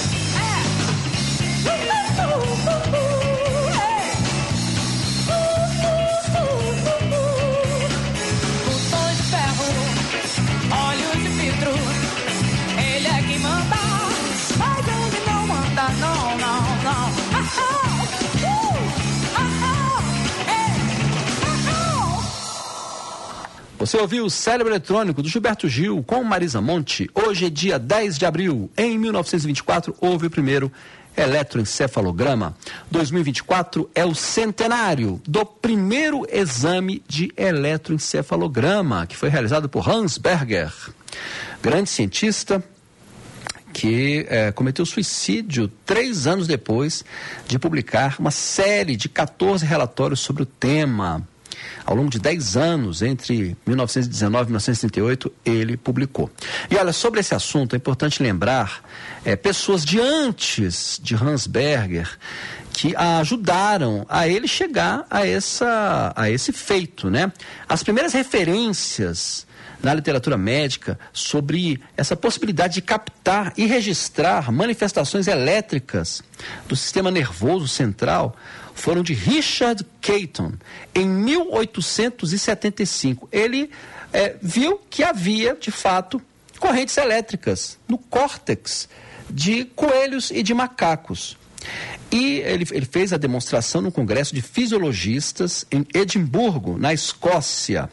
S4: Botões de ferro, olhos de vidro. Ele é quem manda, mas ele não manda, não, não, não. Ah, ah, uh, ah,
S18: Você ouviu o Cérebro Eletrônico do Gilberto Gil com Marisa Monte. Hoje é dia dez de abril. Em mil novecentos e vinte e quatro houve o primeiro eletroencefalograma. dois mil e vinte e quatro é o centenário do primeiro exame de eletroencefalograma, que foi realizado por Hans Berger, grande cientista que eh, cometeu suicídio três anos depois de publicar uma série de quatorze relatórios sobre o tema. Ao longo de dez anos, entre mil novecentos e dezenove e mil novecentos e trinta e oito, ele publicou. E olha, sobre esse assunto é importante lembrar é, pessoas de antes de Hans Berger que ajudaram a ele chegar a, essa, a esse feito, né? As primeiras referências na literatura médica sobre essa possibilidade de captar e registrar manifestações elétricas do sistema nervoso central foram de Richard Caton, em mil oitocentos e setenta e cinco. Ele é, viu que havia, de fato, correntes elétricas no córtex de coelhos e de macacos. E ele, ele fez a demonstração no Congresso de Fisiologistas em Edimburgo, na Escócia.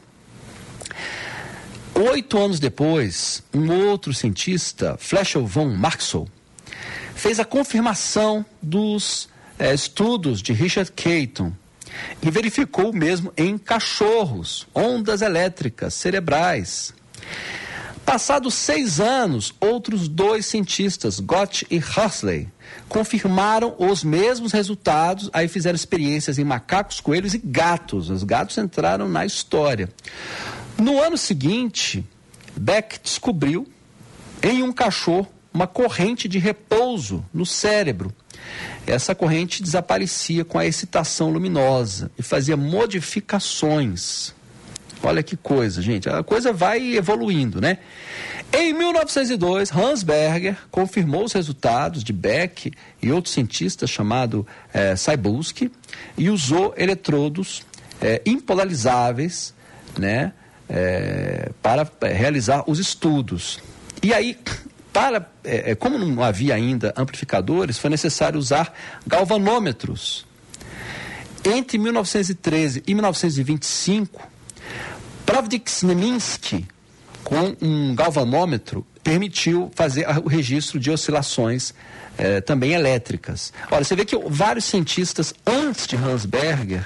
S18: Oito anos depois, um outro cientista, Fletcher von Marxow, fez a confirmação dos é, estudos de Richard Caton e verificou o mesmo em cachorros, ondas elétricas cerebrais. Passados seis anos, outros dois cientistas, Gott e Huxley, confirmaram os mesmos resultados, aí fizeram experiências em macacos, coelhos e gatos. Os gatos entraram na história. No ano seguinte, Beck descobriu em um cachorro uma corrente de repouso no cérebro. Essa corrente desaparecia com a excitação luminosa e fazia modificações. Olha que coisa, gente. A coisa vai evoluindo, né? Em mil novecentos e dois, Hans Berger confirmou os resultados de Beck e outro cientista chamado eh, Cybulski e usou eletrodos eh, impolarizáveis, né? É, para realizar os estudos. E aí, para, é, como não havia ainda amplificadores, foi necessário usar galvanômetros. Entre mil novecentos e treze e mil novecentos e vinte e cinco, Pravdix-Neminski, com um galvanômetro, permitiu fazer o registro de oscilações é, também elétricas. Olha, você vê que vários cientistas antes de Hans Berger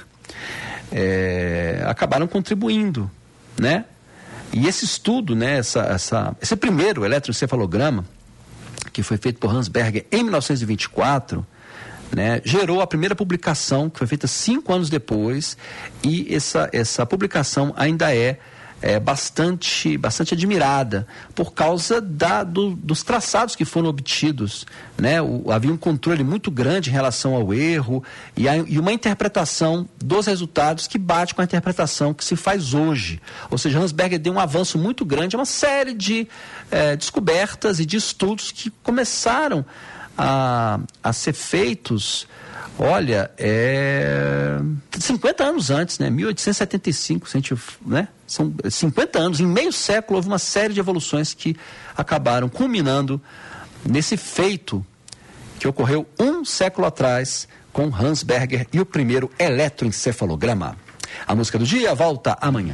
S18: é, acabaram contribuindo, né? E esse estudo, né, essa, essa, esse primeiro eletroencefalograma, que foi feito por Hans Berger em mil novecentos e vinte e quatro, né, gerou a primeira publicação, que foi feita cinco anos depois, e essa, essa publicação ainda é, é bastante, bastante admirada, por causa da, do, dos traçados que foram obtidos, né? O, havia um controle muito grande em relação ao erro e, a, e uma interpretação dos resultados que bate com a interpretação que se faz hoje. Ou seja, Hans Berger deu um avanço muito grande, uma série de eh, descobertas e de estudos que começaram a, a ser feitos. Olha, é cinquenta anos antes, né? mil oitocentos e setenta e cinco, se a gente, né? São cinquenta anos, em meio século houve uma série de evoluções que acabaram culminando nesse feito que ocorreu um século atrás com Hans Berger e o primeiro eletroencefalograma. A música do dia volta amanhã.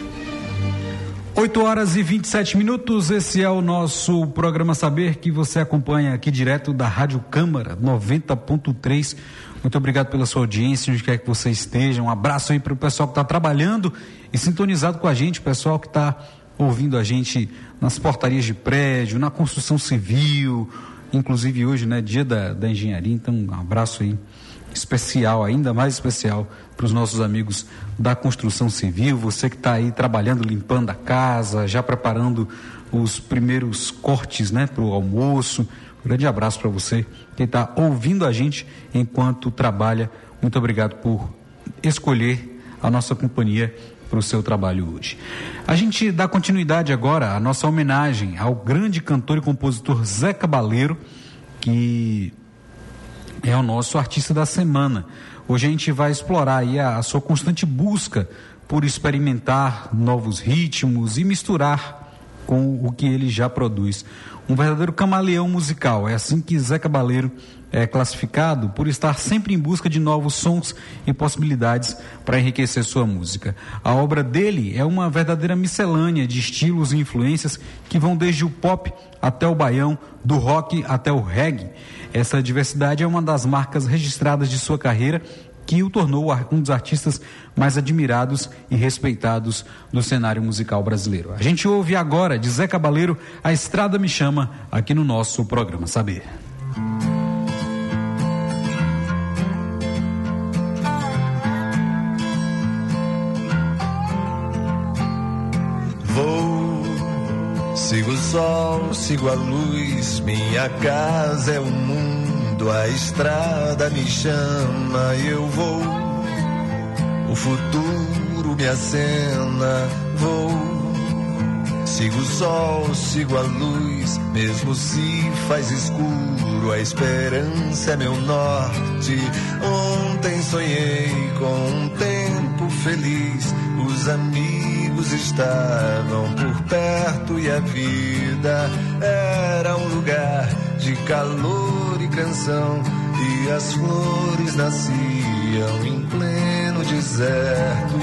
S14: oito horas e vinte e sete minutos, esse é o nosso programa Saber, que você acompanha aqui direto da Rádio Câmara noventa ponto três. Muito obrigado pela sua audiência, onde quer que você esteja. Um abraço aí para o pessoal que está trabalhando e sintonizado com a gente, o pessoal que está ouvindo a gente nas portarias de prédio, na construção civil, inclusive hoje, né, dia da, da engenharia. Então, um abraço aí especial, ainda mais especial, para os nossos amigos da construção civil, você que está aí trabalhando, limpando a casa, já preparando os primeiros cortes, né, para o almoço. Um grande abraço para você que está ouvindo a gente enquanto trabalha. Muito obrigado por escolher a nossa companhia para o seu trabalho hoje. A gente dá continuidade agora à nossa homenagem ao grande cantor e compositor Zé Cabaleiro, que é o nosso artista da semana. Hoje a gente vai explorar aí a, a sua constante busca por experimentar novos ritmos e misturar com o que ele já produz. Um verdadeiro camaleão musical, é assim que Zé Cabaleiro é classificado, por estar sempre em busca de novos sons e possibilidades para enriquecer sua música. A obra dele é uma verdadeira miscelânea de estilos e influências que vão desde o pop até o baião, do rock até o reggae. Essa diversidade é uma das marcas registradas de sua carreira, que o tornou um dos artistas mais admirados e respeitados do cenário musical brasileiro. A gente ouve agora, de Zé Cabaleiro, A Estrada Me Chama, aqui no nosso programa Saber.
S19: Vou, sigo o sol, sigo a luz, minha casa é o mundo, a estrada me chama e eu vou, o futuro me acena, vou, sigo o sol, sigo a luz, mesmo se faz escuro, a esperança é meu norte. Ontem sonhei com um tempo feliz, os amigos estavam por perto e a vida era um lugar de calor e canção, e as flores nasciam em pleno deserto.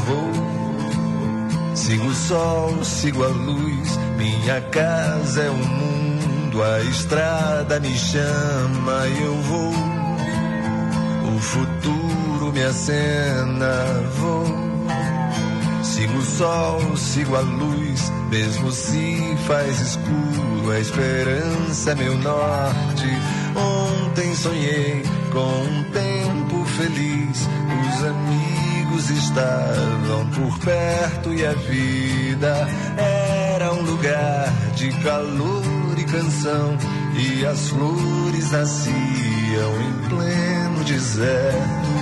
S19: Vou, sigo o sol, sigo a luz, minha casa é um mundo, a estrada me chama e eu vou, o futuro me acena, vou, sigo o sol, sigo a luz, mesmo se faz escuro, a esperança é meu norte. Ontem sonhei com um tempo feliz, os amigos estavam por perto e a vida era um lugar de calor e canção, e as flores nasciam em pleno deserto.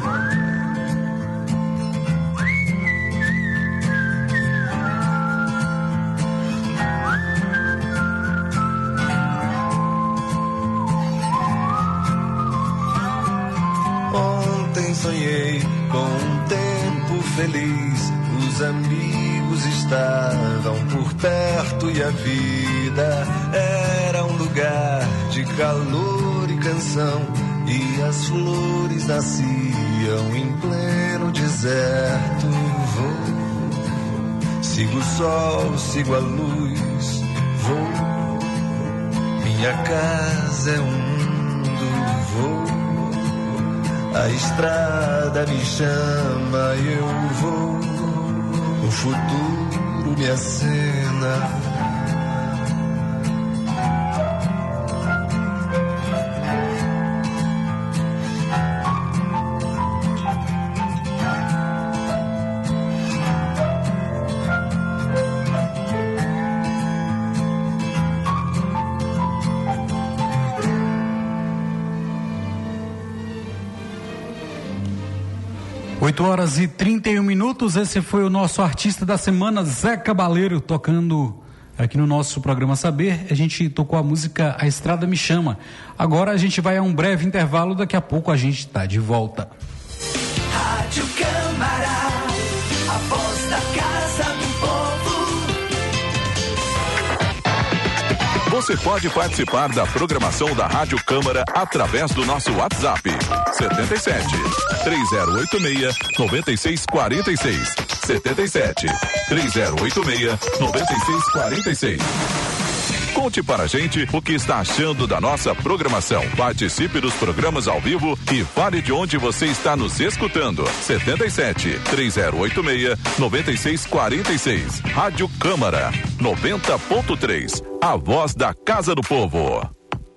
S19: Sonhei com um tempo feliz, os amigos estavam por perto e a vida era um lugar de calor e canção, e as flores nasciam em pleno deserto. Vou, sigo o sol, sigo a luz, vou, minha casa é um mundo, vou, a estrada me chama e eu vou, o futuro me acena.
S14: oito horas e trinta e um minutos, esse foi o nosso artista da semana, Zé Cabaleiro, tocando aqui no nosso programa Saber. A gente tocou a música A Estrada Me Chama. Agora a gente vai a um breve intervalo, daqui a pouco a gente está de volta.
S1: Rádio Câmara, a voz da Casa do Povo.
S12: Você pode participar da programação da Rádio Câmara através do nosso WhatsApp setenta e sete, três zero oito seis, nove seis quatro seis setenta e sete, três zero oito seis, nove seis quatro seis. Conte para a gente o que está achando da nossa programação. Participe dos programas ao vivo e fale de onde você está nos escutando. setenta e sete, três zero oito seis, nove seis quatro seis. Rádio Câmara noventa ponto três. A voz da Casa do Povo.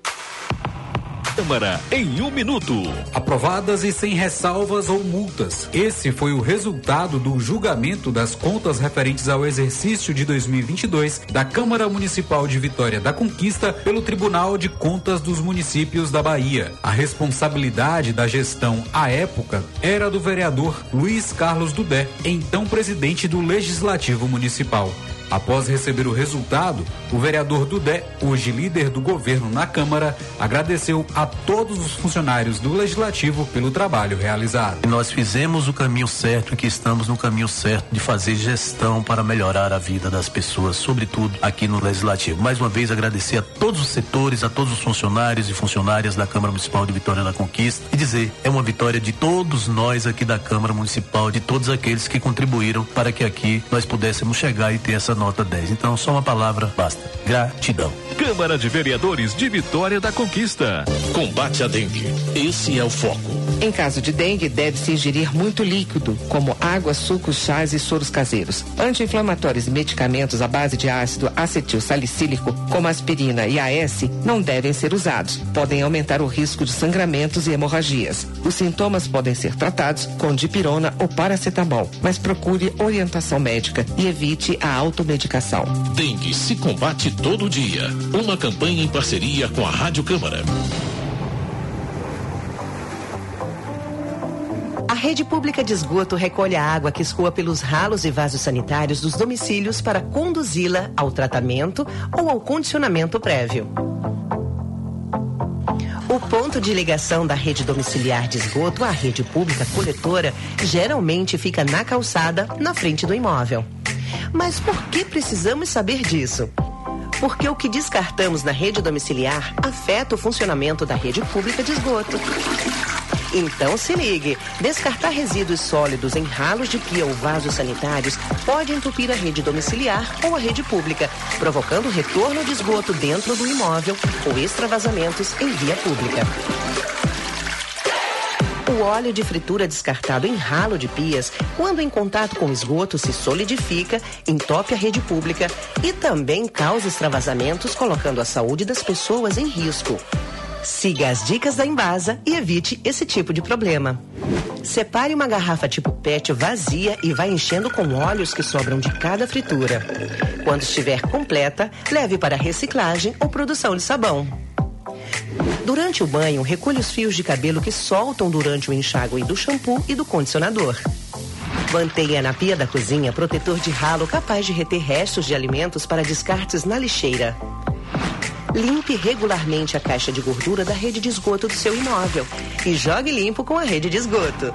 S14: Câmara em um minuto. Aprovadas e sem ressalvas ou multas. Esse foi o resultado do julgamento das contas referentes ao exercício de dois mil e vinte e dois da Câmara Municipal de Vitória da Conquista pelo Tribunal de Contas dos Municípios da Bahia. A responsabilidade da gestão à época era do vereador Luiz Carlos Dudé, então presidente do Legislativo Municipal. Após receber o resultado, o vereador Dudé, hoje líder do governo na Câmara, agradeceu a todos os funcionários do Legislativo pelo trabalho realizado.
S20: Nós fizemos o caminho certo e que estamos no caminho certo de fazer gestão para melhorar a vida das pessoas, sobretudo aqui no Legislativo. Mais uma vez agradecer a todos os setores, a todos os funcionários e funcionárias da Câmara Municipal de Vitória da Conquista e dizer, é uma vitória de todos nós aqui da Câmara Municipal, de todos aqueles que contribuíram para que aqui nós pudéssemos chegar e ter essa nota dez. Então, só uma palavra, basta. Gratidão.
S12: Câmara de Vereadores de Vitória da Conquista. Combate à dengue. Esse é o foco.
S13: Em caso de dengue, deve-se ingerir muito líquido, como água, sucos, chás e soros caseiros. Anti-inflamatórios e medicamentos à base de ácido acetil salicílico, como aspirina e A S, não devem ser usados. Podem aumentar o risco de sangramentos e hemorragias. Os sintomas podem ser tratados com dipirona ou paracetamol, mas procure orientação médica e evite a automedicação.
S12: Dengue se combate todo dia. Uma campanha em parceria com a Rádio Câmara.
S21: A rede pública de esgoto recolhe a água que escoa pelos ralos e vasos sanitários dos domicílios para conduzi-la ao tratamento ou ao condicionamento prévio. O ponto de ligação da rede domiciliar de esgoto à rede pública coletora geralmente fica na calçada, na frente do imóvel. Mas por que precisamos saber disso? Porque o que descartamos na rede domiciliar afeta o funcionamento da rede pública de esgoto. Então se ligue, descartar resíduos sólidos em ralos de pia ou vasos sanitários pode entupir a rede domiciliar ou a rede pública, provocando retorno de esgoto dentro do imóvel ou extravasamentos em via pública. O óleo de fritura descartado em ralo de pias, quando em contato com o esgoto, se solidifica, entope a rede pública e também causa extravasamentos, colocando a saúde das pessoas em risco. Siga as dicas da Embasa e evite esse tipo de problema. Separe uma garrafa tipo P E T vazia e vá enchendo com óleos que sobram de cada fritura. Quando estiver completa, leve para reciclagem ou produção de sabão. Durante o banho, recolha os fios de cabelo que soltam durante o enxágue do shampoo e do condicionador. Mantenha na pia da cozinha protetor de ralo capaz de reter restos de alimentos para descartes na lixeira. Limpe regularmente a caixa de gordura da rede de esgoto do seu imóvel e jogue limpo com a rede de esgoto.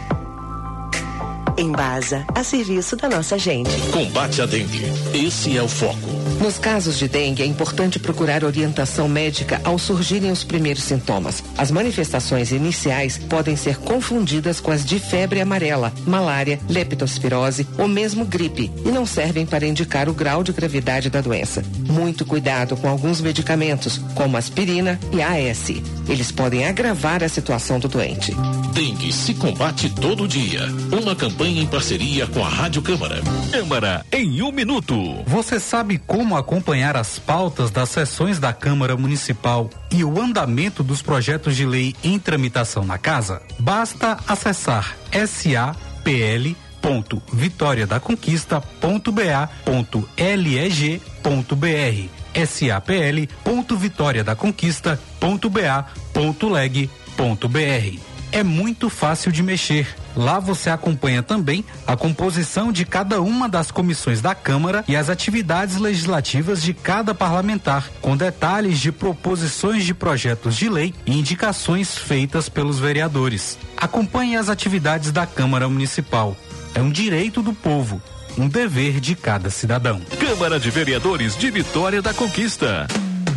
S21: Embasa, a serviço da nossa gente.
S12: Combate à dengue. Esse é o foco.
S13: Nos casos de dengue, é importante procurar orientação médica ao surgirem os primeiros sintomas. As manifestações iniciais podem ser confundidas com as de febre amarela, malária, leptospirose ou mesmo gripe e não servem para indicar o grau de gravidade da doença. Muito cuidado com alguns medicamentos, como aspirina e A S. Eles podem agravar a situação do doente.
S12: Dengue se combate todo dia. Uma campanha em parceria com a Rádio Câmara. Câmara em um minuto.
S14: Você sabe como acompanhar as pautas das sessões da Câmara Municipal e o andamento dos projetos de lei em tramitação na casa? Basta acessar s a p l ponto vitória da conquista ponto b a ponto leg ponto b r s a p l ponto vitória da conquista ponto b a ponto leg ponto b r. É muito fácil de mexer. Lá você acompanha também a composição de cada uma das comissões da Câmara e as atividades legislativas de cada parlamentar, com detalhes de proposições de projetos de lei e indicações feitas pelos vereadores. Acompanhe as atividades da Câmara Municipal. É um direito do povo, um dever de cada cidadão.
S12: Câmara de Vereadores de Vitória da Conquista.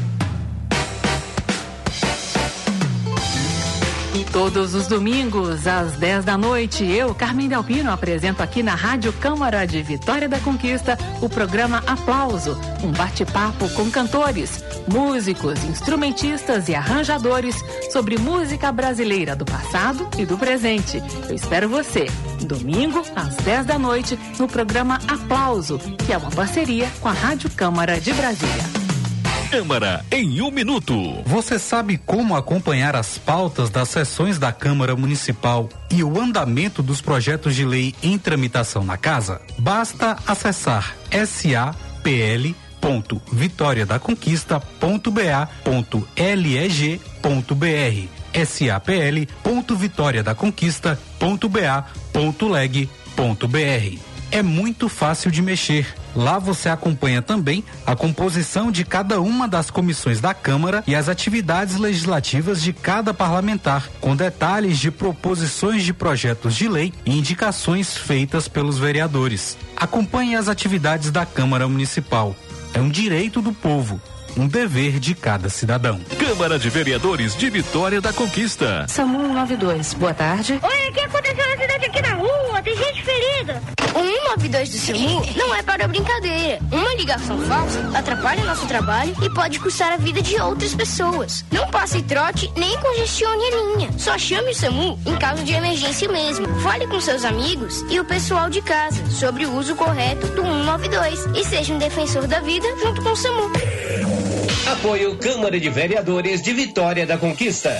S22: Todos os domingos, às dez da noite, eu, Carmen Delpino, apresento aqui na Rádio Câmara de Vitória da Conquista o programa Aplauso, um bate-papo com cantores, músicos, instrumentistas e arranjadores sobre música brasileira do passado e do presente. Eu espero você, domingo, às dez da noite, no programa Aplauso, que é uma parceria com a Rádio Câmara de Brasília.
S12: Câmara em um minuto.
S14: Você sabe como acompanhar as pautas das sessões da Câmara Municipal e o andamento dos projetos de lei em tramitação na casa? Basta acessar s a p l ponto vitória da conquista ponto b a ponto leg ponto b r s a p l ponto vitória da conquista ponto b a ponto leg ponto b r. É muito fácil de mexer. Lá você acompanha também a composição de cada uma das comissões da Câmara e as atividades legislativas de cada parlamentar, com detalhes de proposições de projetos de lei e indicações feitas pelos vereadores. Acompanhe as atividades da Câmara Municipal. É um direito do povo, um dever de cada cidadão.
S12: Câmara de Vereadores de Vitória da Conquista.
S22: SAMU cento e noventa e dois, boa tarde.
S3: Oi, o que aconteceu na cidade aqui na rua? Tem gente ferida. O cento e noventa e dois do SAMU não é para brincadeira. Uma ligação falsa atrapalha nosso trabalho e pode custar a vida de outras pessoas. Não passe trote nem congestione a linha. Só chame o SAMU em caso de emergência mesmo. Fale com seus amigos e o pessoal de casa sobre o uso correto do cento e noventa e dois e seja um defensor da vida junto com o SAMU.
S2: Apoio Câmara de Vereadores de Vitória da Conquista.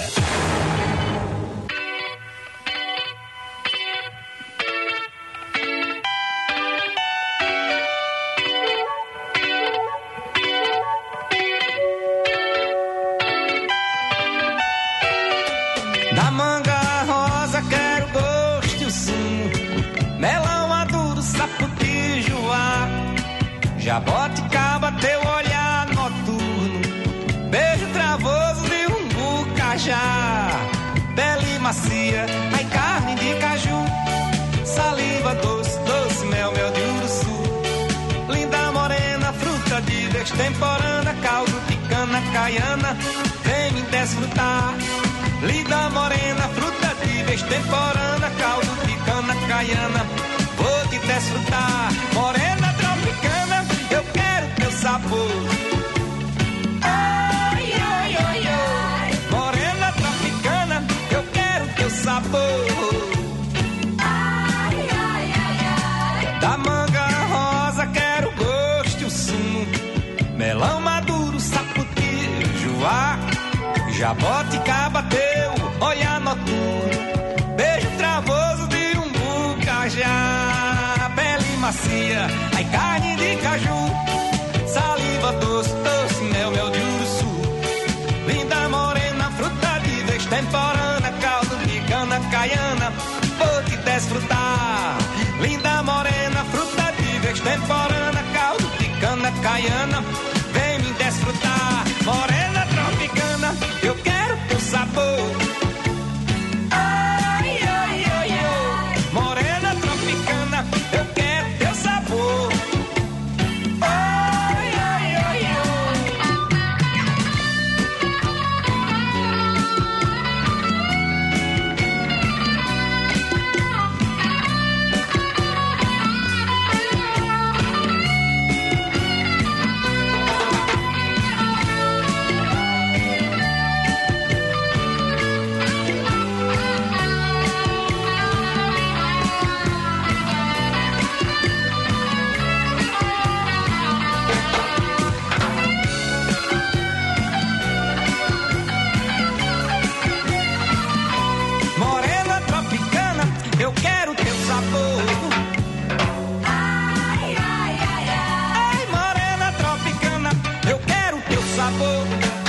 S7: Da manga rosa quero gosto e o sumo, melão maduro, saputijuá, jaboticaba, teu olhar noturno, beijo travoso de umbu, cajá, pele macia, ai carne de caju, saliva doce, doce, mel, mel de uruçu, linda morena, fruta de destemporânea, caldo de cana caiana, vem me desfrutar. Linda morena, fruta de vez temporana, caldo de cana caiana, vou te desfrutar. Morena tropicana, eu quero teu sabor. Ai, ai, ai, ai. Morena tropicana, eu quero teu sabor. Ai, ai, ai, ai. Da manga rosa quero gosto e o sumo, melão maduro, saputijuá, jaboticaba, teu olhar noturno, beijo travoso de umbu, cajá, pele macia, ai carne de caju, saliva doce, doce, mel, mel de uruçu, linda morena, fruta de destemporânea, caldo de cana caiana, vou te desfrutar. Linda morena, fruta de destemporânea, caldo de cana caiana, vem me desfrutar. Morena tropicana, eu quero teu sabor. Ai, ai, ai, ai. Morena tropicana, eu quero teu sabor. Ai, ai, ai, ai. Morena tropicana, eu quero teu sabor. Ai, ai, ai, ai. Ai, morena tropicana, eu quero teu sabor.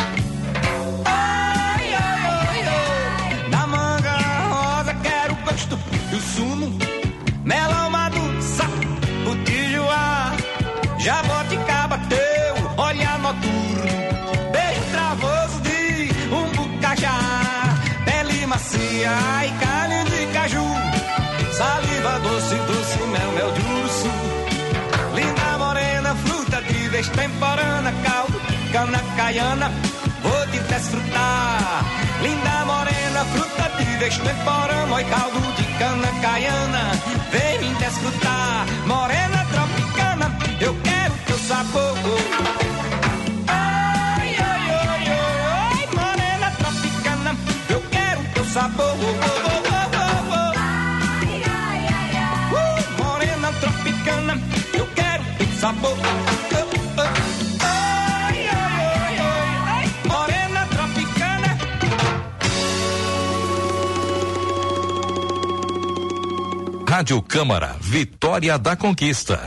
S7: Ai, ai, ai, ai. Da manga rosa quero gosto e o sumo, melão maduro, saputijuá, jaboticaba, teu olhar noturno, beijo travoso de umbu, cajá, pele macia, ai carne de caju, saliva doce, doce, mel, mel de urso, linda morena, fruta de destemporânea, caldo de cana caiana, vou te desfrutar. Linda morena, fruta de destemporânea, oi caldo de cana caiana, vem me desfrutar. Morena tropicana, eu quero teu sabor. Ai, ai, ai, ai, ai, morena tropicana, eu quero teu sabor. Ai, ai, ai, ai. Uh, morena tropicana, eu quero teu sabor. Ai, ai, ai, ai, ai, morena tropicana.
S12: Rádio Câmara, Vitória da Conquista.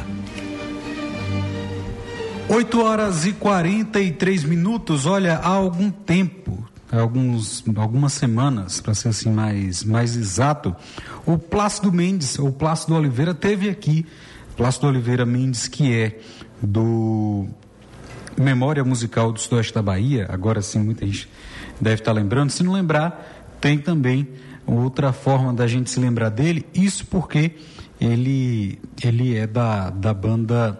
S14: oito horas e quarenta e três minutos. Olha, há algum tempo, alguns, algumas semanas, para ser assim mais, mais exato, o Plácido Mendes, ou Plácido Oliveira, teve aqui Plácido Oliveira Mendes, que é do Memória Musical do Sudoeste da Bahia. Agora sim, muita gente deve estar lembrando. Se não lembrar, tem também outra forma da gente se lembrar dele. Isso porque ele, ele é da, da banda...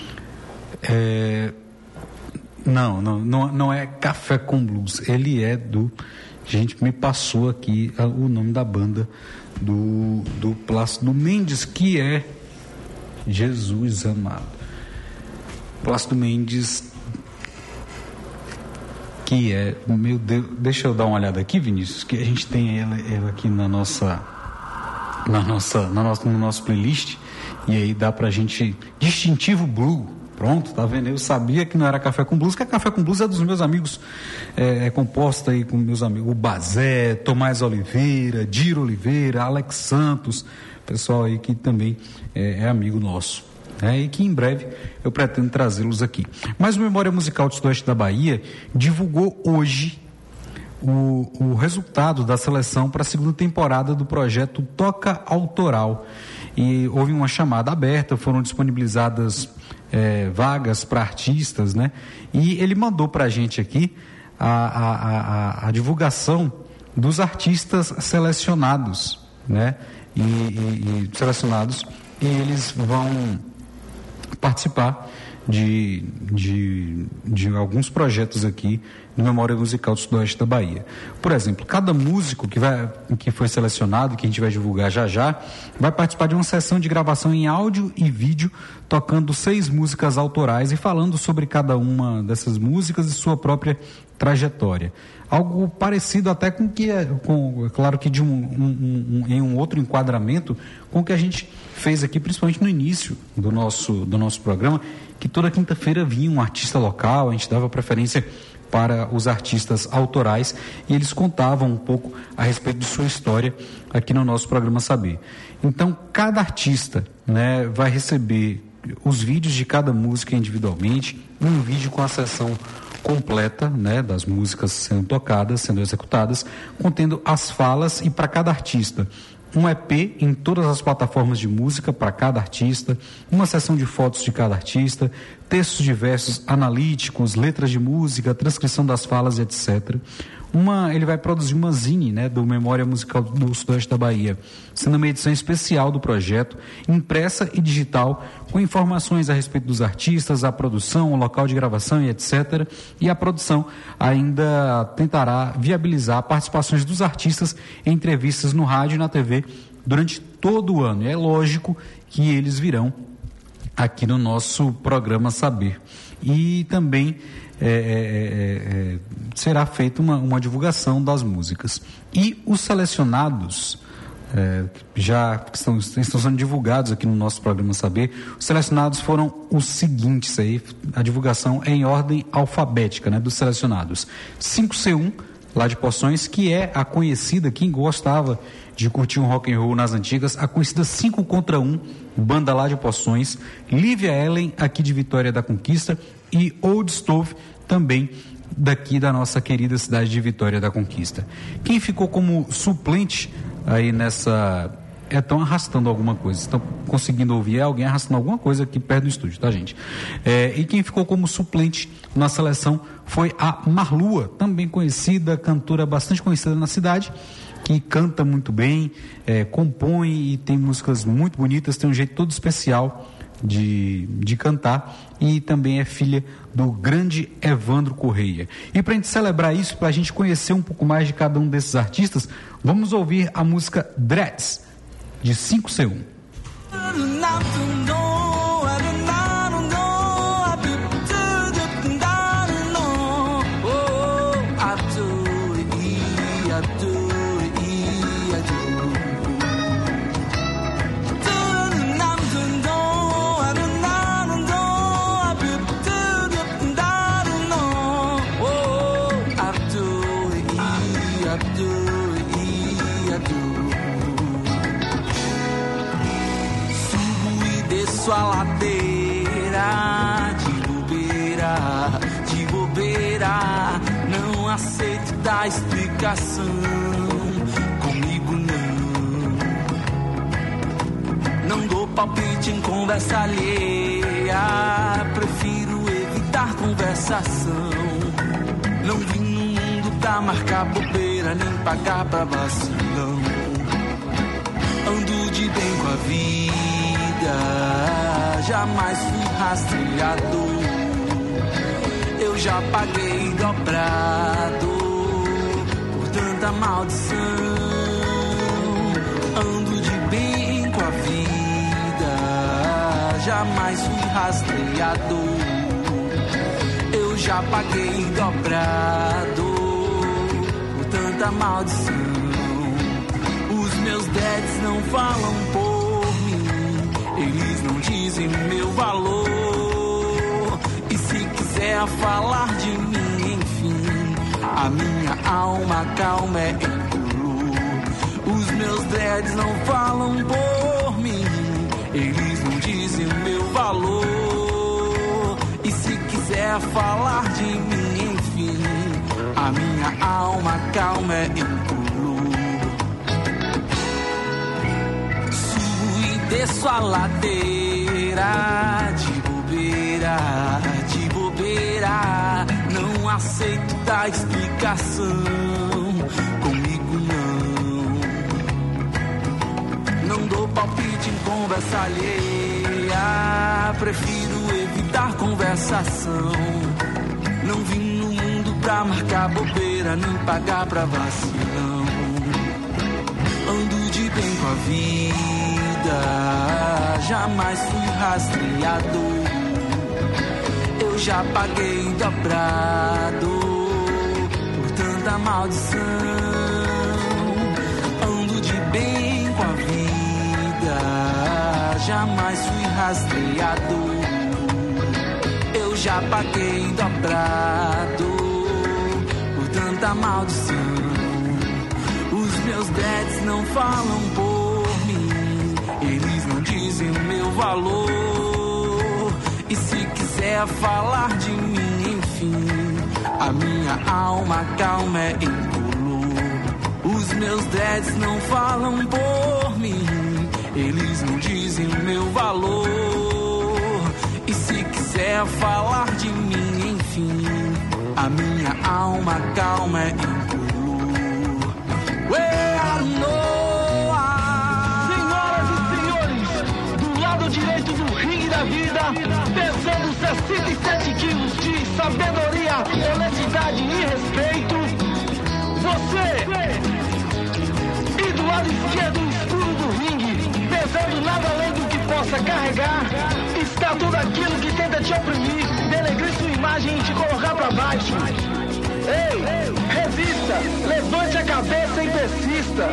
S14: É, não, não, não, não é Café com Blues. Ele é do... Gente, me passou aqui o nome da banda do, do Plácido Mendes, que é Jesus amado. Plácido Mendes, que é, meu Deus, deixa eu dar uma olhada aqui, Vinícius, que a gente tem ela, ela aqui na nossa, na nossa, na nossa, no nosso playlist, e aí dá pra gente, Distintivo Blue. Pronto, tá vendo? Eu sabia que não era Café com Blues, que a Café com Blues é dos meus amigos, é, é composta aí com meus amigos, o Bazé, Tomás Oliveira, Diro Oliveira, Alex Santos, pessoal aí que também é, é amigo nosso, né? E que em breve eu pretendo trazê-los aqui. Mas o Memória Musical do Sudoeste da Bahia divulgou hoje o, o resultado da seleção para a segunda temporada do projeto Toca Autoral. E houve uma chamada aberta, foram disponibilizadas é, vagas para artistas, né? E ele mandou para a gente aqui a, a, a, a divulgação dos artistas selecionados, né? E, e, e selecionados, e eles vão participar de, de, de alguns projetos aqui no Memória Musical do Sudoeste da Bahia. Por exemplo, cada músico que, vai, que foi selecionado, que a gente vai divulgar já já, vai participar de uma sessão de gravação em áudio e vídeo, tocando seis músicas autorais e falando sobre cada uma dessas músicas e sua própria trajetória. Algo parecido até com que é, com, claro que de um, um, um, em um outro enquadramento, com o que a gente fez aqui, principalmente no início do nosso, do nosso programa, que toda quinta-feira vinha um artista local, a gente dava preferência para os artistas autorais e eles contavam um pouco a respeito de sua história aqui no nosso programa Saber. Então, cada artista, né, vai receber os vídeos de cada música individualmente, um vídeo com a sessão completa, né, das músicas sendo tocadas, sendo executadas, contendo as falas, e para cada artista um E P em todas as plataformas de música para cada artista, uma sessão de fotos de cada artista, textos diversos, analíticos, letras de música, transcrição das falas, etcétera. Uma, ele vai produzir uma zine, né, do Memória Musical do Sudoeste da Bahia, sendo uma edição especial do projeto, impressa e digital, com informações a respeito dos artistas, a produção, o local de gravação e etcétera. E a produção ainda tentará viabilizar participações dos artistas em entrevistas no rádio e na T V durante todo o ano. E é lógico que eles virão aqui no nosso programa Saber. E também é, é, é, será feita uma, uma divulgação das músicas. E os selecionados, é, já estão, estão sendo divulgados aqui no nosso programa Saber, os selecionados foram os seguintes aí, a divulgação é em ordem alfabética, né, dos selecionados. cinco C um, lá de Poções, que é a conhecida, quem gostava de curtir um rock and roll nas antigas, a conhecida cinco contra um, banda lá de Poções, Lívia Ellen, aqui de Vitória da Conquista, e Old Stove, também daqui da nossa querida cidade de Vitória da Conquista. Quem ficou como suplente aí nessa... É, estão arrastando alguma coisa, estão conseguindo ouvir é alguém arrastando alguma coisa aqui perto do estúdio, tá, gente? É, e quem ficou como suplente na seleção foi a Marlua, também conhecida, cantora bastante conhecida na cidade, que canta muito bem, é, compõe e tem músicas muito bonitas, tem um jeito todo especial de, de cantar, e também é filha do grande Evandro Correia. E para a gente celebrar isso, para a gente conhecer um pouco mais de cada um desses artistas, vamos ouvir a música Dreads, de cinco C um.
S7: A ladeira de bobeira, de bobeira, não aceito dar explicação, comigo não, não dou palpite em conversa alheia, prefiro evitar conversação. Não vim no mundo pra marcar bobeira, nem pagar pra vacilão. Ando de bem com a vida, jamais fui rastreador. Eu já paguei dobrado por tanta maldição. Ando de bem com a vida, jamais fui rastreador. Eu já paguei dobrado por tanta maldição. Os meus dads não falam por mim, eles não dizem meu valor. E se quiser falar de mim, enfim, a minha alma calma é incolor. Os meus dreads não falam por mim, eles não dizem meu valor. E se quiser falar de mim, enfim, a minha alma calma é incolor. Subo e desço a ladeira de bobeira, de bobeira. Não aceito dar explicação, comigo não. Não dou palpite em conversa alheia, prefiro evitar conversação. Não vim no mundo pra marcar bobeira, nem pagar pra vacilão. Ando de bem com a vida, jamais fui rastreador. Eu já paguei dobrado por tanta maldição. Ando de bem com a vida, jamais fui rastreador. Eu já paguei dobrado por tanta maldição. Os meus dads não falam por mim, eles não dizem meu valor. E se quiser falar de mim, enfim, a minha alma calma é incolor. Os meus dads não falam por mim, eles não dizem meu valor. E se quiser falar de mim, enfim, a minha alma calma é incolor.
S5: Senhoras e senhores, do lado direito do ringue da vida, pesando sessenta e sete quilos de sabedoria, honestidade e respeito, você. E do lado esquerdo escuro do ringue, pesando nada além do que possa carregar, está tudo aquilo que tenta te oprimir, denegrir sua imagem e te colocar pra baixo. Ei, resista, levante a cabeça e persista.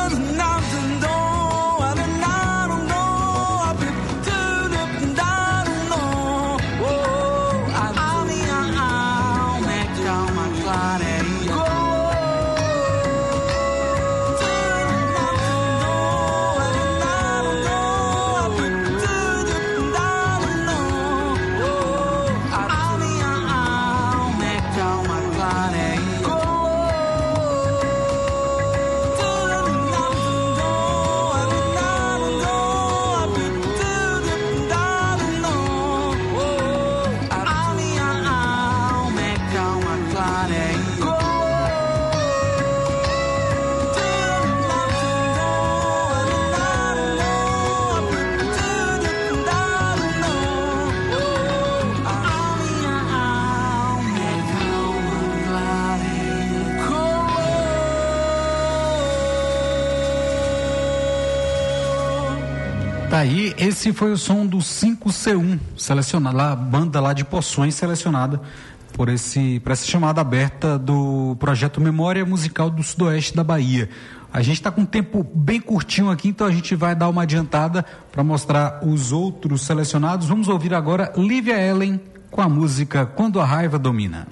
S14: Aí, esse foi o som do cinco C um, selecionado, a banda lá de Poções, selecionada por, esse, por essa chamada aberta do projeto Memória Musical do Sudoeste da Bahia. A gente está com um tempo bem curtinho aqui, então a gente vai dar uma adiantada para mostrar os outros selecionados. Vamos ouvir agora Lívia Ellen com a música Quando a Raiva Domina.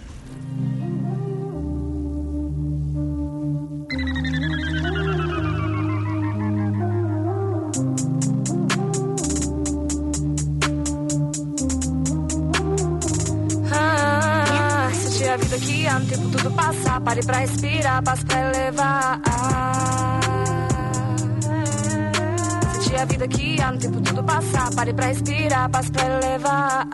S6: A vida que há no tempo tudo passar, pare pra respirar, passo pra elevar. Senti Senti a vida que há no tempo tudo passar. Pare pra respirar, passe pra elevar.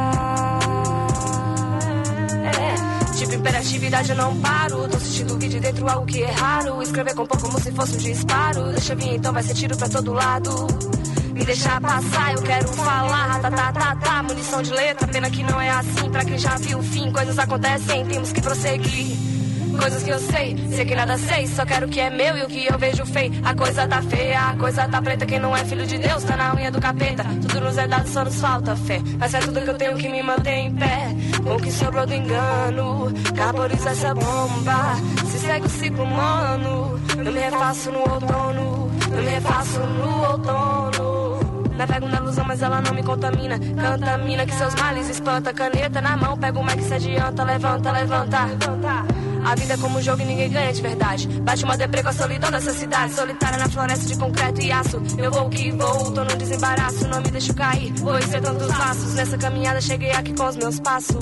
S6: É, tipo imperatividade eu não paro. Tô sentindo que de dentro algo que é raro. Escrever compor como se fosse um disparo. Deixa vir então vai ser tiro pra todo lado. Me deixar passar, eu quero falar. Tá, tá, tá, tá, munição de letra. Pena que não é assim, pra quem já viu o fim. Coisas acontecem, temos que prosseguir. Coisas que eu sei, sei que nada sei. Só quero o que é meu e o que eu vejo feio. A coisa tá feia, a coisa tá preta. Quem não é filho de Deus tá na unha do capeta. Tudo nos é dado, só nos falta fé. Mas é tudo que eu tenho que me mantém em pé. Com o que sobrou do engano, carboniza essa bomba. Se segue o ciclo humano, eu me refaço no outono. Eu me refaço no outono. Navego na ilusão, mas ela não me contamina. Canta, mina, que seus males espanta. Caneta na mão, pega o Mac e se adianta. Levanta, levanta. A vida é como um jogo e ninguém ganha de verdade. Bate uma deprê com a solidão dessa cidade. Solitária na floresta de concreto e aço. Eu vou que vou, tô no desembaraço. Não me deixo cair, vou ser tantos laços. Nessa caminhada cheguei aqui com os meus passos.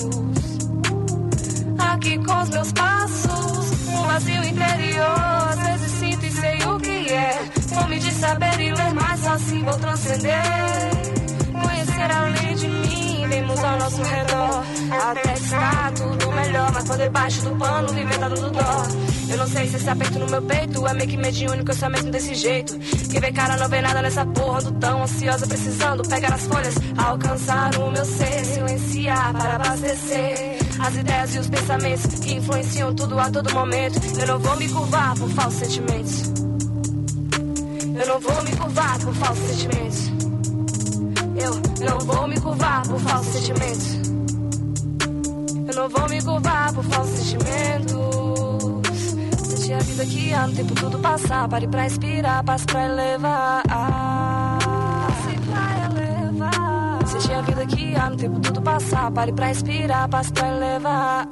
S6: Aqui com os meus passos. Um vazio interior, às vezes sinto e sei o que é. Fome de saber e ler mais, só assim vou transcender. Conhecer além de mim, vemos ao nosso redor. Até está tudo melhor, mas por debaixo do pano, viver dado do dó. Eu não sei se esse aperto no meu peito é meio que mediúnico, eu sou mesmo desse jeito. Quem vê cara não vê nada nessa porra, ando tão ansiosa, precisando pegar as folhas, alcançar o meu ser, silenciar para abastecer as ideias e os pensamentos que influenciam tudo a todo momento. Eu não vou me curvar por falsos sentimentos. Eu não vou me curvar por falsos sentimentos. Eu não vou me curvar por falsos sentimentos. Eu não vou me curvar por falsos sentimentos. Senti a vida que há no tempo tudo passar. Pare pra respirar, passe pra elevar. Passe pra elevar. Senti a vida que há no tempo tudo passar. Pare pra respirar, passe pra elevar.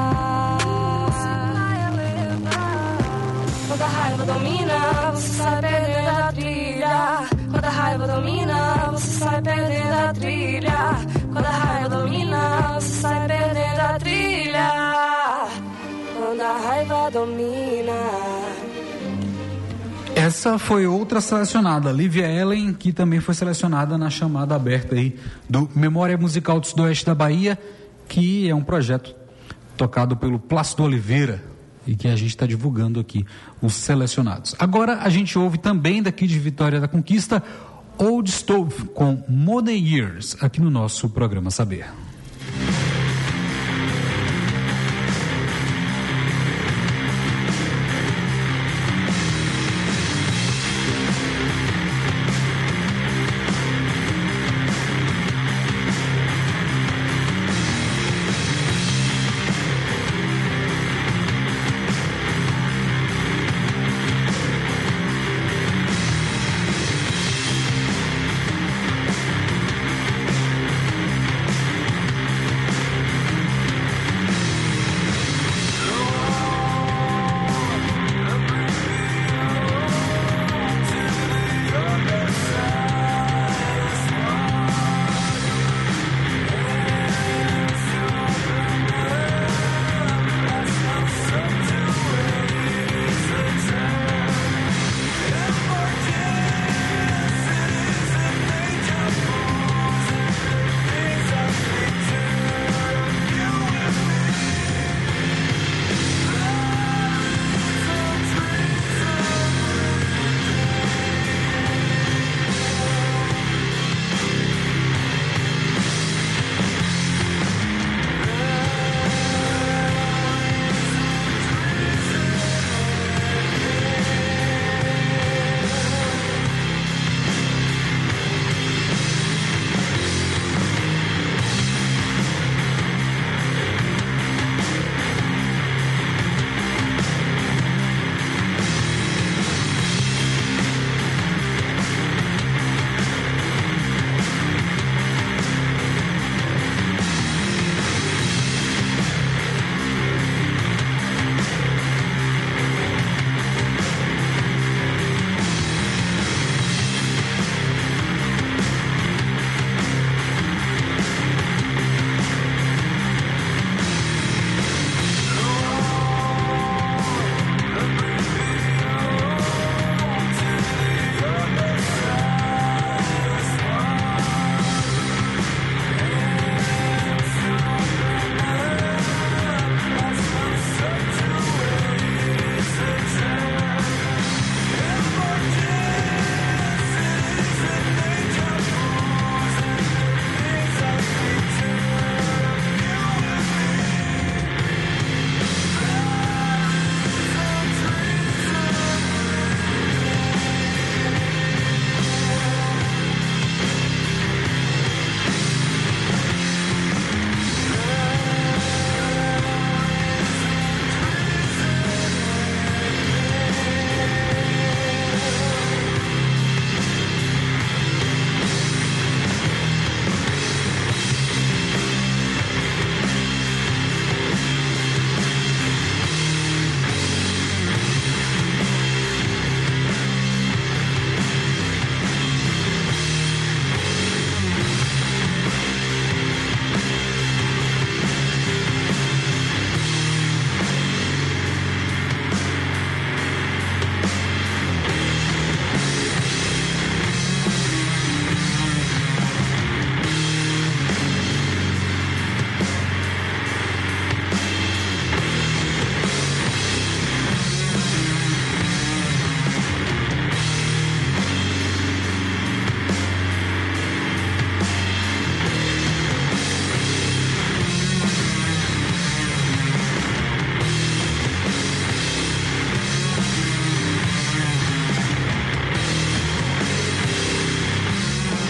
S6: Quando a raiva domina, você sai perdendo a trilha. Quando a raiva domina, você sai perdendo a trilha. Quando a raiva domina, você sai perdendo a trilha. Quando a raiva domina.
S14: Essa foi outra selecionada, Lívia Ellen, que também foi selecionada na chamada aberta aí do Memória Musical do Sudoeste da Bahia, que é um projeto tocado pelo Plácido Oliveira, e que a gente está divulgando aqui os selecionados. Agora a gente ouve também daqui de Vitória da Conquista Old Stove com Modern Years aqui no nosso programa Saber.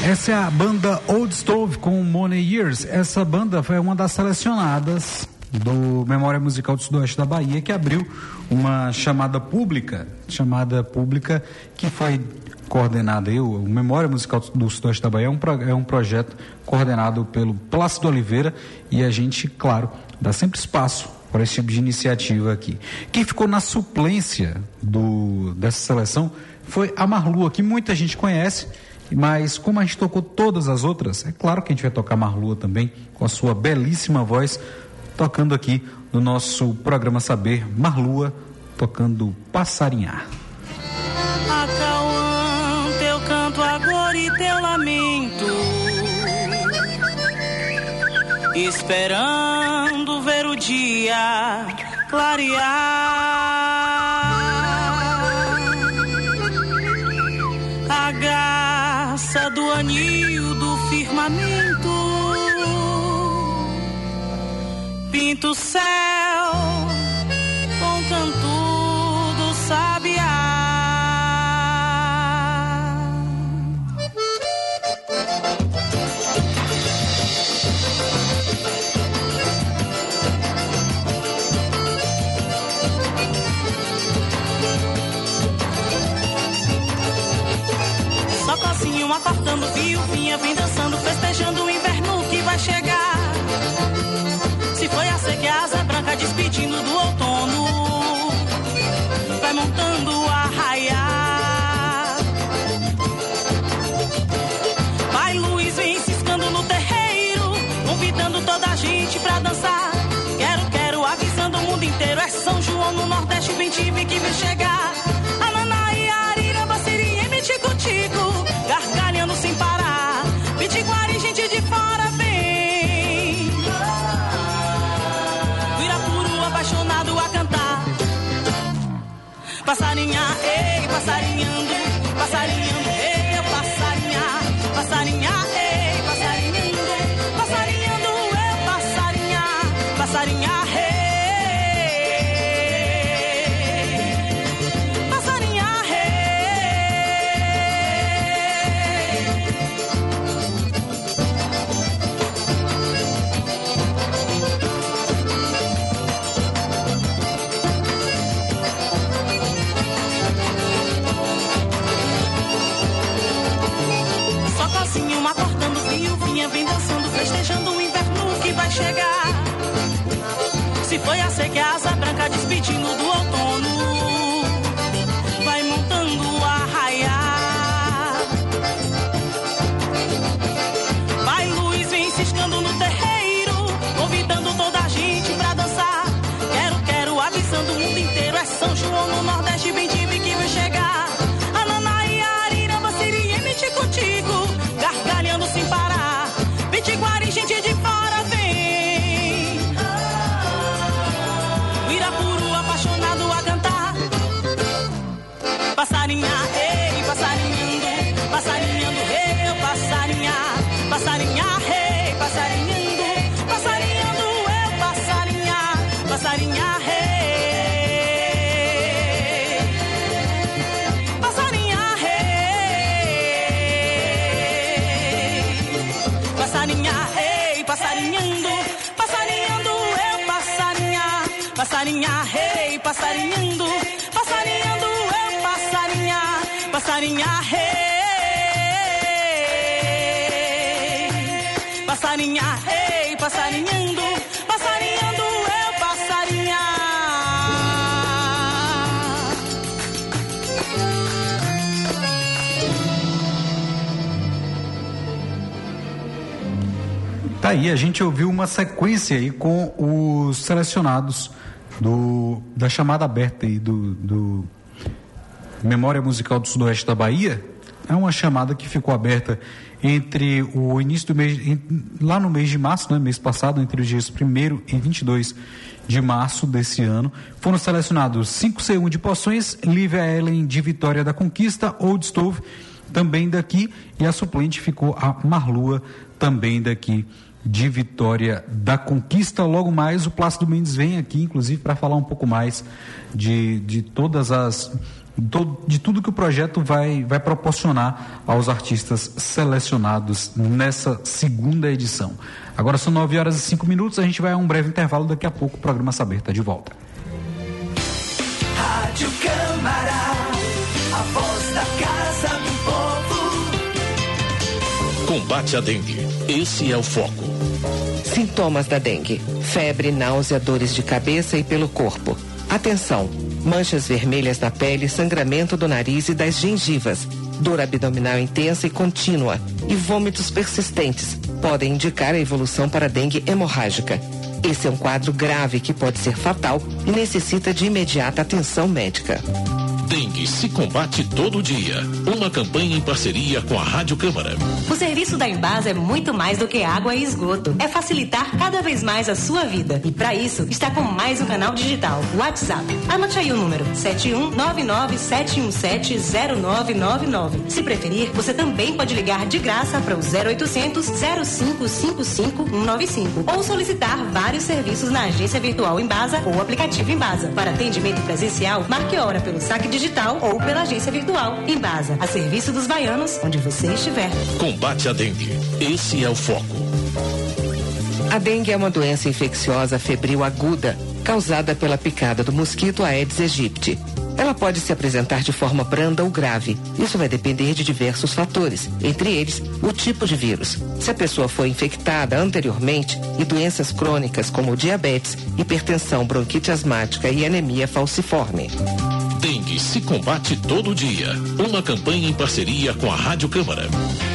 S14: Essa é a banda Old Stove com Money Years. Essa banda foi uma das selecionadas do Memória Musical do Sudoeste da Bahia, que abriu uma chamada pública, chamada pública que foi coordenada, eu, o Memória Musical do Sudoeste da Bahia é um, pro, é um projeto coordenado pelo Plácido Oliveira, e a gente, claro, dá sempre espaço para esse tipo de iniciativa aqui. Quem ficou na suplência do, dessa seleção foi a Marlua, que muita gente conhece, mas como a gente tocou todas as outras, é claro que a gente vai tocar Marlua também, com a sua belíssima voz, tocando aqui no nosso programa Saber, Marlua, tocando Passarinhar.
S4: Acauã, teu canto agora e teu lamento, esperando ver o dia clarear. A graça do anil do firmamento pinta o céu com canto do sabiá. Socozinho acortando fio, vinha, vem dançando, festejando o inverno que vai chegar. Se foi a seca, a asa branca despedindo do outono, vai montando a raiar. Pai Luiz vem ciscando no terreiro, convidando toda a gente pra dançar. Quero, quero, avisando o mundo inteiro, é São João no Nordeste, vem tive que vem chegar. Ananaí, Ariramba, Siri, Mitico-tico, gargalhando sem parar. Pitiguari, gente de fora, vem. Virapuru, apaixonado a cantar. Passarinhar, ei, passarinhando, passarinhando, ei, eu passarinhar, passarinhar, ei, passarinhando, passarinhando, eu passarinhar, passarinhar, ei. Acordando fio, vinha, vem dançando, festejando o inverno que vai chegar. Se foi a seca, a asa branca despedindo do outono, vai montando a raiar. Pai Luiz vem ciscando no terreiro, convidando toda a gente pra dançar. Quero, quero, avisando o mundo inteiro, é São João no Nordeste, bem tive que vai chegar. Ananaí, Ariramba, Siri, Mitico-tico, gargalhando sem parar. Pitiguari, gente de fora, vem. Virapuru, apaixonado a cantar. Passarinhar, ei, passarinhando, passarinhando, ei, eu passarinhar, passarinhar, ei, passarinhando, passarinhando, eu passarinhar, passarinhar, ei. Passarinhar, ei, passarinhando, passarinhando, eu passarinhar, passarinhar, ei, passarinhando, passarinhando, eu passarinhar, passarinhar, ei, passarinhar, ei, passarinhando, passarinhando, eu passarinhar.
S14: Tá aí, a gente ouviu uma sequência aí com os selecionados do, da chamada aberta aí do, do Memória Musical do Sudoeste da Bahia. É uma chamada que ficou aberta entre o início do mês, em, lá no mês de março, né, mês passado, entre os dias primeiro e vinte e dois de março desse ano. Foram selecionados cinco C um de Poções, Lívia Ellen de Vitória da Conquista, Old Stove também daqui, e a suplente ficou a Marlua, também daqui de Vitória da Conquista. Logo mais o Plácido Mendes vem aqui, inclusive, para falar um pouco mais de, de todas as de tudo que o projeto vai, vai proporcionar aos artistas selecionados nessa segunda edição. Agora são nove horas e cinco minutos, a gente vai a um breve intervalo, daqui a pouco o programa Saber está de volta.
S1: Rádio Câmara, a voz da casa do povo.
S12: Combate à dengue, esse é o foco.
S13: Sintomas da dengue: febre, náusea, dores de cabeça e pelo corpo. Atenção! Manchas vermelhas na pele, sangramento do nariz e das gengivas, dor abdominal intensa e contínua e vômitos persistentes podem indicar a evolução para dengue hemorrágica. Esse é um quadro grave que pode ser fatal e necessita de imediata atenção médica.
S12: Dengue se combate todo dia. Uma campanha em parceria com a Rádio Câmara.
S8: O serviço da Embasa é muito mais do que água e esgoto. É facilitar cada vez mais a sua vida. E para isso, está com mais um canal digital, WhatsApp. Anote aí o número sete um nove nove sete um sete zero nove nove nove. Se preferir, você também pode ligar de graça para o zero oitocentos zero cinco cinco cinco um nove cinco ou solicitar vários serviços na agência virtual Embasa ou aplicativo Embasa. Para atendimento presencial, marque hora pelo saque digital ou pela agência virtual Embasa, a serviço dos baianos, onde você estiver.
S12: Combate à dengue, esse é o foco.
S13: A dengue é uma doença infecciosa febril aguda, causada pela picada do mosquito Aedes aegypti. Ela pode se apresentar de forma branda ou grave. Isso vai depender de diversos fatores, entre eles o tipo de vírus. Se a pessoa foi infectada anteriormente e doenças crônicas como diabetes, hipertensão, bronquite asmática e anemia falciforme.
S12: Dengue se combate todo dia. Uma campanha em parceria com a Rádio Câmara.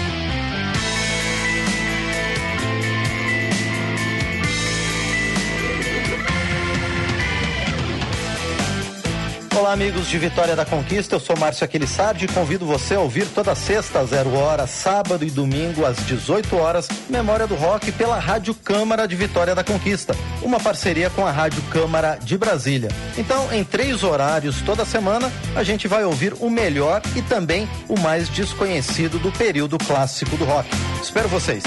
S9: Olá, amigos de Vitória da Conquista, eu sou Márcio Aquilissardi e convido você a ouvir toda sexta às zero hora, sábado e domingo às dezoito horas, Memória do Rock pela Rádio Câmara de Vitória da Conquista, uma parceria com a Rádio Câmara de Brasília. Então, em três horários toda semana, a gente vai ouvir o melhor e também o mais desconhecido do período clássico do rock. Espero vocês.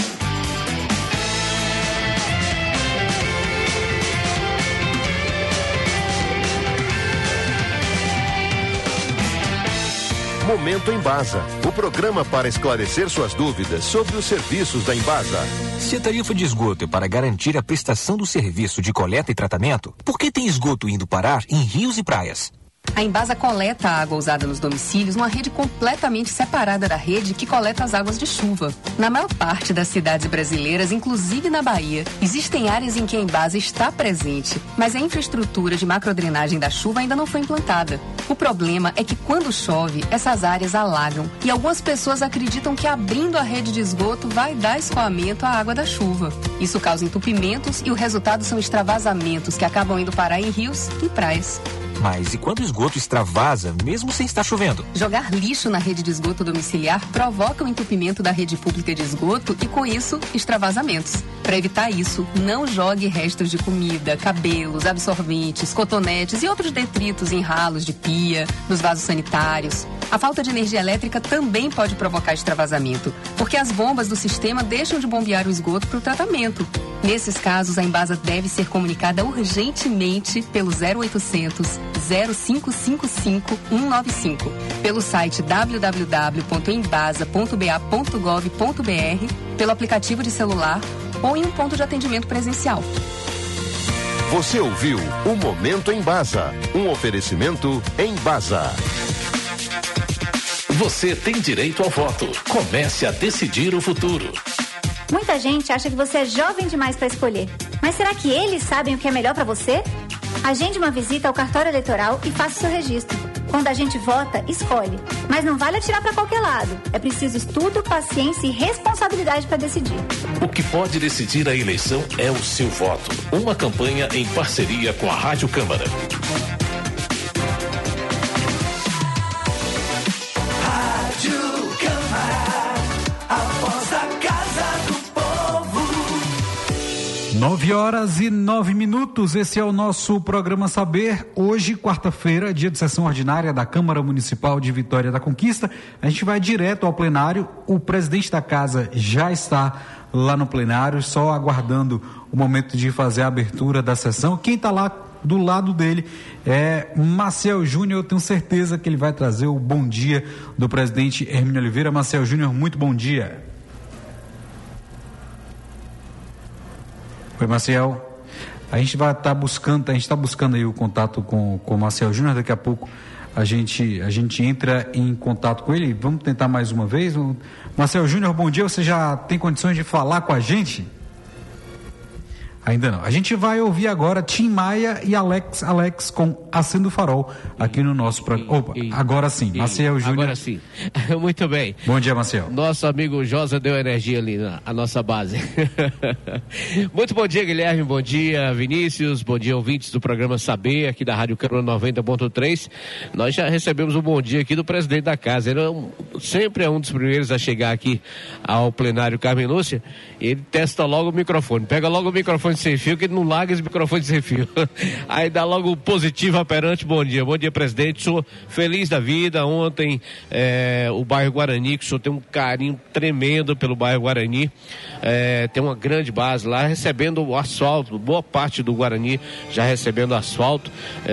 S23: Momento Embasa, o programa para esclarecer suas dúvidas sobre os serviços da Embasa.
S24: Se a tarifa de esgoto é para garantir a prestação do serviço de coleta e tratamento, por que tem esgoto indo parar em rios e praias?
S25: A Embasa coleta a água usada nos domicílios numa rede completamente separada da rede que coleta as águas de chuva. Na maior parte das cidades brasileiras, inclusive na Bahia, existem áreas em que a Embasa está presente, mas a infraestrutura de macrodrenagem da chuva ainda não foi implantada. O problema é que quando chove, essas áreas alagam e algumas pessoas acreditam que abrindo a rede de esgoto vai dar escoamento à água da chuva. Isso causa entupimentos e o resultado são extravasamentos que acabam indo parar em rios e praias.
S24: Mas e quando o esgoto extravasa, mesmo sem estar chovendo?
S25: Jogar lixo na rede de esgoto domiciliar provoca o entupimento da rede pública de esgoto e, com isso, extravasamentos. Para evitar isso, não jogue restos de comida, cabelos, absorventes, cotonetes e outros detritos em ralos de pia, nos vasos sanitários. A falta de energia elétrica também pode provocar extravasamento, porque as bombas do sistema deixam de bombear o esgoto para o tratamento. Nesses casos, a Embasa deve ser comunicada urgentemente pelo zero oitocentos zero cinco cinco cinco um nove cinco, pelo site w w w ponto embasa ponto b a ponto gov ponto b r, pelo aplicativo de celular ou em um ponto de atendimento presencial.
S23: Você ouviu o Momento Embasa, um oferecimento Embasa.
S12: Você tem direito ao voto. Comece a decidir o futuro.
S17: Muita gente acha que você é jovem demais para escolher. Mas será que eles sabem o que é melhor para você? Agende uma visita ao cartório eleitoral e faça seu registro. Quando a gente vota, escolhe. Mas não vale atirar para qualquer lado. É preciso estudo, paciência e responsabilidade para decidir.
S12: O que pode decidir a eleição é o seu voto. Uma campanha em parceria com a Rádio Câmara.
S14: Nove horas e nove minutos, esse é o nosso programa Saber. Hoje, quarta-feira, dia de sessão ordinária da Câmara Municipal de Vitória da Conquista. A gente vai direto ao plenário. O presidente da casa já está lá no plenário, só aguardando o momento de fazer a abertura da sessão. Quem está lá do lado dele é Maciel Júnior. Eu tenho certeza que ele vai trazer o bom dia do presidente Hermínio Oliveira. Maciel Júnior, muito bom dia. Oi, Maciel. A gente vai estar tá buscando, a gente está buscando aí o contato com, com o Maciel Júnior. Daqui a pouco a gente, a gente entra em contato com ele. Vamos tentar mais uma vez. Maciel Júnior, bom dia. Você já tem condições de falar com a gente? Ainda não. A gente vai ouvir agora Tim Maia e Alex Alex com Acendo o Farol aqui no nosso programa. Opa, agora sim, Maciel Júnior.
S2: Agora sim. Muito bem.
S14: Bom dia, Maciel.
S2: Nosso amigo Josa deu energia ali na a nossa base. Muito bom dia, Guilherme. Bom dia, Vinícius. Bom dia, ouvintes do programa Saber, aqui da Rádio Câmara noventa ponto três. Nós já recebemos um bom dia aqui do presidente da casa. Ele é um, sempre é um dos primeiros a chegar aqui ao plenário Carmen Lúcia. Ele testa logo o microfone. Pega logo o microfone sem fio, que ele não larga esse microfone sem fio. Aí dá logo o positivo aperante. Bom dia, bom dia, presidente. Sou feliz da vida. Ontem é, o bairro Guarani, que o senhor tem um carinho tremendo pelo bairro Guarani, é, tem uma grande base lá, recebendo o asfalto, boa parte do Guarani já recebendo asfalto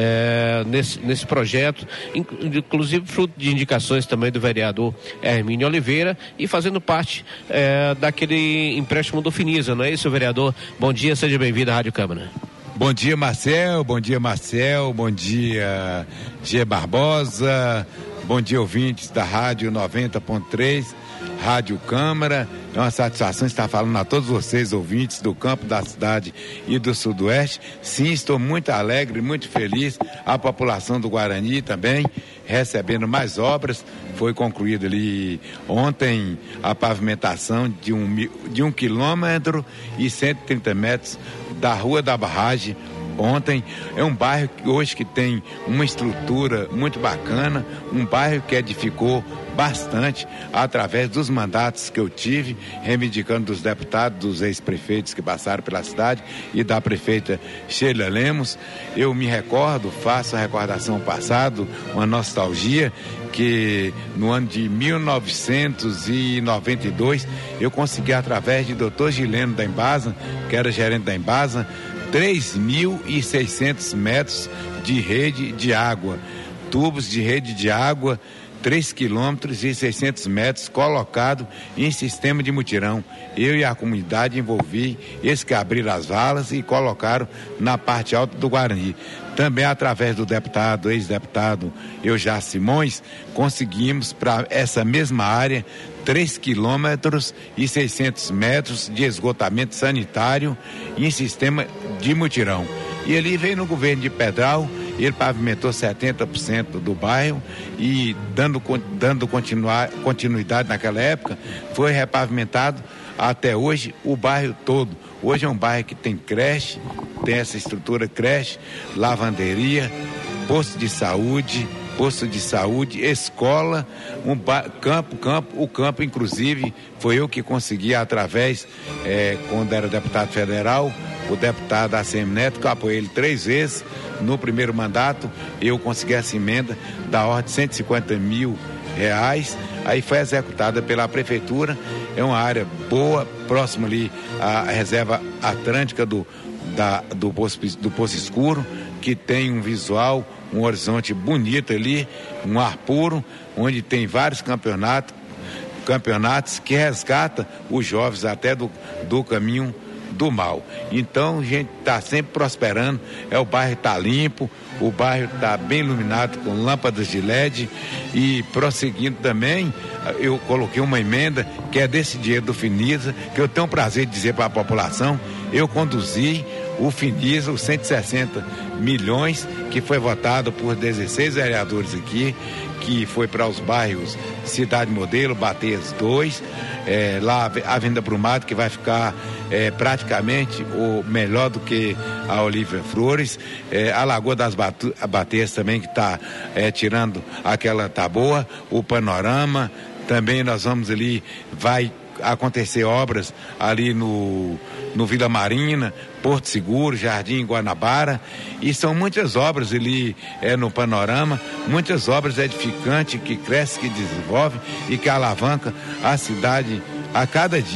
S2: é, nesse, nesse projeto, inclusive fruto de indicações também do vereador Hermínio Oliveira, e fazendo parte é, daquele empréstimo do Finisa, não é isso, vereador? Bom dia, seja bem-vindo à Rádio Câmara.
S10: Bom dia, Marcel, bom dia, Marcel, bom dia, G. Barbosa, bom dia, ouvintes da Rádio noventa ponto três, Rádio Câmara. É uma satisfação estar falando a todos vocês, ouvintes do campo, da cidade e do sudoeste. Sim, estou muito alegre, muito feliz. A população do Guarani também recebendo mais obras. Foi concluída ali ontem a pavimentação de um, de um quilômetro e cento e trinta metros da Rua da Barragem. Ontem é um bairro que hoje que tem uma estrutura muito bacana, um bairro que edificou bastante através dos mandatos que eu tive, reivindicando dos deputados, dos ex-prefeitos que passaram pela cidade e da prefeita Sheila Lemos. Eu me recordo, faço a recordação passado, uma nostalgia, que no ano de mil novecentos e noventa e dois eu consegui, através de doutor Gileno da Embasa, que era gerente da Embasa, três mil e seiscentos metros de rede de água, tubos de rede de água, três quilômetros e seiscentos metros colocado em sistema de mutirão. Eu e a comunidade envolvi eles que abriram as valas e colocaram na parte alta do Guarani. Também através do deputado, ex-deputado Eujá Simões, conseguimos para essa mesma área três quilômetros e seiscentos metros de esgotamento sanitário em sistema de mutirão. E ele veio no governo de Pedral, ele pavimentou setenta por cento do bairro e dando, dando continuar, continuidade naquela época, foi repavimentado até hoje o bairro todo. Hoje é um bairro que tem creche, tem essa estrutura creche, lavanderia, posto de saúde, posto de saúde, escola, um ba- campo, campo, o campo inclusive foi eu que consegui através, é, quando era deputado federal, o deputado A C M Neto, que eu apoiei ele três vezes, no primeiro mandato eu consegui essa emenda da ordem de cento e cinquenta mil reais, aí foi executada pela prefeitura. É uma área boa, próximo ali à reserva atlântica do, da, do, Poço, do Poço Escuro, que tem um visual, um horizonte bonito ali, um ar puro, onde tem vários campeonatos, campeonatos que resgata os jovens até do, do caminho do mal. Então a gente está sempre prosperando, é, o bairro está limpo, o bairro está bem iluminado com lâmpadas de L E D e prosseguindo também, eu coloquei uma emenda que é desse dinheiro do Finisa, que eu tenho o prazer de dizer para a população, eu conduzi o Finisa, os cento e sessenta milhões, que foi votado por dezesseis vereadores aqui, que foi para os bairros Cidade Modelo, Bateias dois, é, lá a Venda Brumado, que vai ficar é, praticamente o melhor do que a Olívia Flores, é, a Lagoa das Batu- Bateias também, que está é, tirando aquela taboa, o Panorama, também nós vamos ali, vai acontecer obras ali no, no Vila Marina, Porto Seguro, Jardim Guanabara, e são muitas obras ali é, no Panorama, muitas obras edificantes que crescem, que desenvolvem e que alavancam a cidade a cada dia.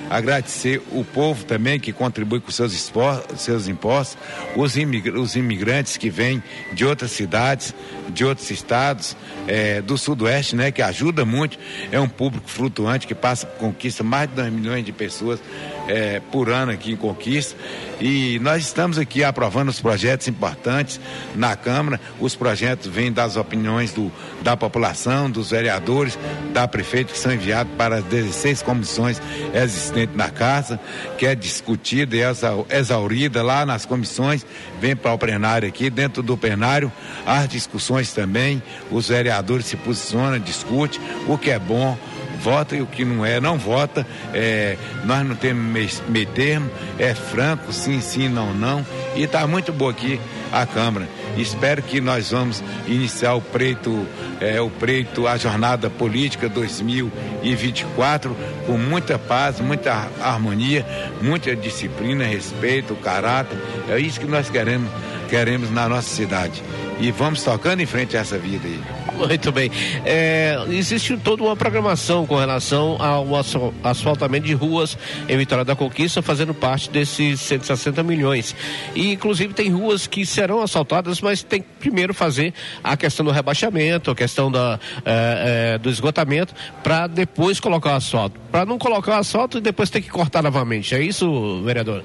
S10: agradecer o povo também que contribui com seus, espor, seus impostos, os, imigra, os imigrantes que vêm de outras cidades, de outros estados, é, do sudoeste, né, que ajuda muito. É um público flutuante que passa, conquista mais de dois milhões de pessoas é, por ano aqui em Conquista. E nós estamos aqui aprovando os projetos importantes na Câmara. Os projetos vêm das opiniões do, da população, dos vereadores, da prefeita, que são enviados para as dezesseis comissões existentes na Casa, que é discutida e exaurida lá nas comissões, vem para o plenário aqui. Dentro do plenário, as discussões também, os vereadores se posicionam, discutem o que é bom, vota, e o que não é, não vota. É, nós não temos meio termo, é franco, sim, sim, não, não. E está muito boa aqui a Câmara. Espero que nós vamos iniciar o preito, é, o preito, a jornada política dois mil e vinte e quatro com muita paz, muita harmonia, muita disciplina, respeito, caráter. É isso que nós queremos, queremos na nossa cidade. E vamos tocando em frente a essa vida aí.
S2: Muito bem. É, existe toda uma programação com relação ao asfaltamento de ruas em Vitória da Conquista, fazendo parte desses cento e sessenta milhões. E, inclusive, tem ruas que serão asfaltadas, mas tem que primeiro fazer a questão do rebaixamento, a questão da, é, é, do esgotamento, para depois colocar o asfalto. Para não colocar o asfalto e depois ter que cortar novamente. É isso, vereador?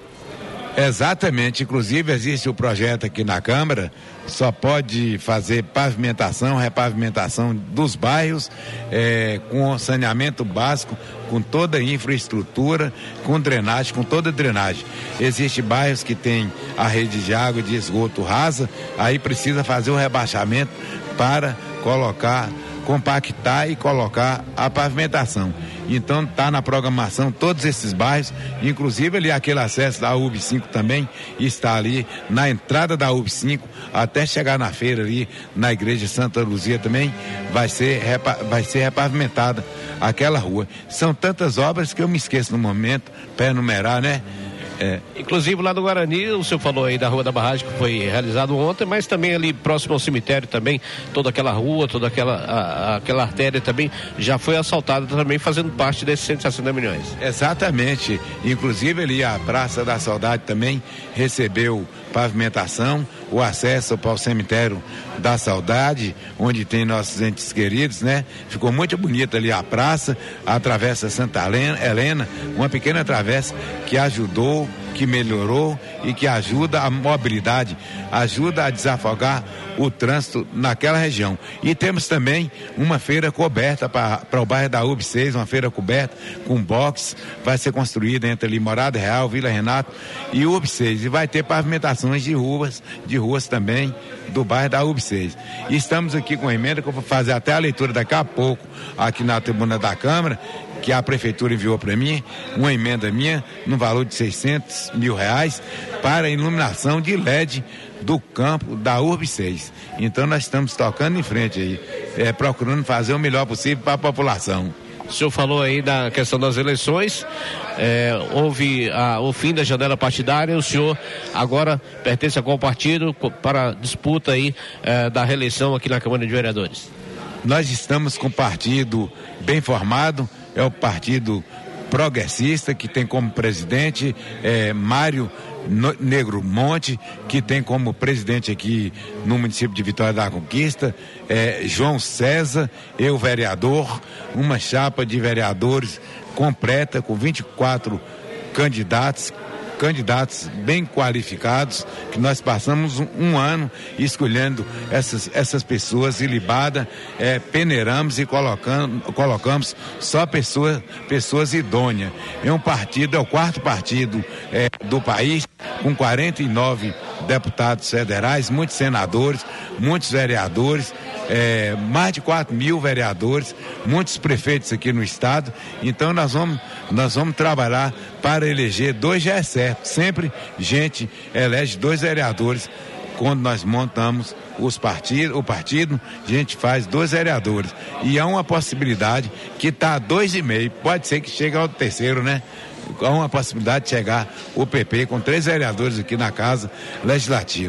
S10: Exatamente, inclusive existe o projeto aqui na Câmara, só pode fazer pavimentação, repavimentação dos bairros, é, com saneamento básico, com toda a infraestrutura, com drenagem, com toda a drenagem. Existem bairros que tem a rede de água e de esgoto rasa, aí precisa fazer o rebaixamento para colocar, compactar e colocar a pavimentação. Então está na programação todos esses bairros, inclusive ali aquele acesso da U B cinco também está ali na entrada da U B cinco até chegar na feira ali na igreja Santa Luzia também vai ser, vai ser repavimentada aquela rua. São tantas obras que eu me esqueço no momento para enumerar, né? É.
S2: Inclusive lá no Guarani, o senhor falou aí da Rua da Barragem, que foi realizado ontem, mas também ali próximo ao cemitério também, toda aquela rua, toda aquela, a, aquela artéria também já foi asfaltada também, fazendo parte desses cento e sessenta milhões.
S10: Exatamente, inclusive ali a Praça da Saudade também recebeu pavimentação, o acesso para o cemitério da Saudade, onde tem nossos entes queridos, né? Ficou muito bonita ali a praça, a Travessa Santa Helena, uma pequena travessa que ajudou, que melhorou e que ajuda a mobilidade, ajuda a desafogar o trânsito naquela região. E temos também uma feira coberta para o bairro da U B seis, uma feira coberta com box, vai ser construída entre ali Morada Real, Vila Renato e U B seis, e vai ter pavimentações de ruas, de ruas também do bairro da U B seis. E estamos aqui com a emenda que eu vou fazer até a leitura daqui a pouco aqui na tribuna da Câmara, que a prefeitura enviou para mim, uma emenda minha no valor de seiscentos mil reais para a iluminação de L E D do campo da U B seis. Então nós estamos tocando em frente aí, é, procurando fazer o melhor possível para a população.
S2: O senhor falou aí da questão das eleições, é, houve a, o fim da janela partidária, o senhor agora pertence a qual partido para a disputa aí é, da reeleição aqui na Câmara de Vereadores?
S10: Nós estamos com um partido bem formado, é o Partido Progressista, que tem como presidente é, Mário Negro Monte, que tem como presidente aqui no município de Vitória da Conquista, é, João César, eu vereador, uma chapa de vereadores completa com vinte e quatro candidatos, candidatos bem qualificados, que nós passamos um, um ano escolhendo essas, essas pessoas ilibadas, é, peneiramos e colocando, colocamos só pessoas, pessoas idôneas. É um partido, é o quarto partido é, do país, com quarenta e nove deputados federais, muitos senadores, muitos vereadores, é, mais de quatro mil vereadores, muitos prefeitos aqui no estado. Então nós vamos, nós vamos trabalhar para eleger dois, já é certo, sempre gente elege dois vereadores. Quando nós montamos os partidos, o partido, a gente faz dois vereadores. E há uma possibilidade que está a dois e meio, pode ser que chegue ao terceiro, né? Há uma possibilidade de chegar o P P com três vereadores aqui na Casa Legislativa.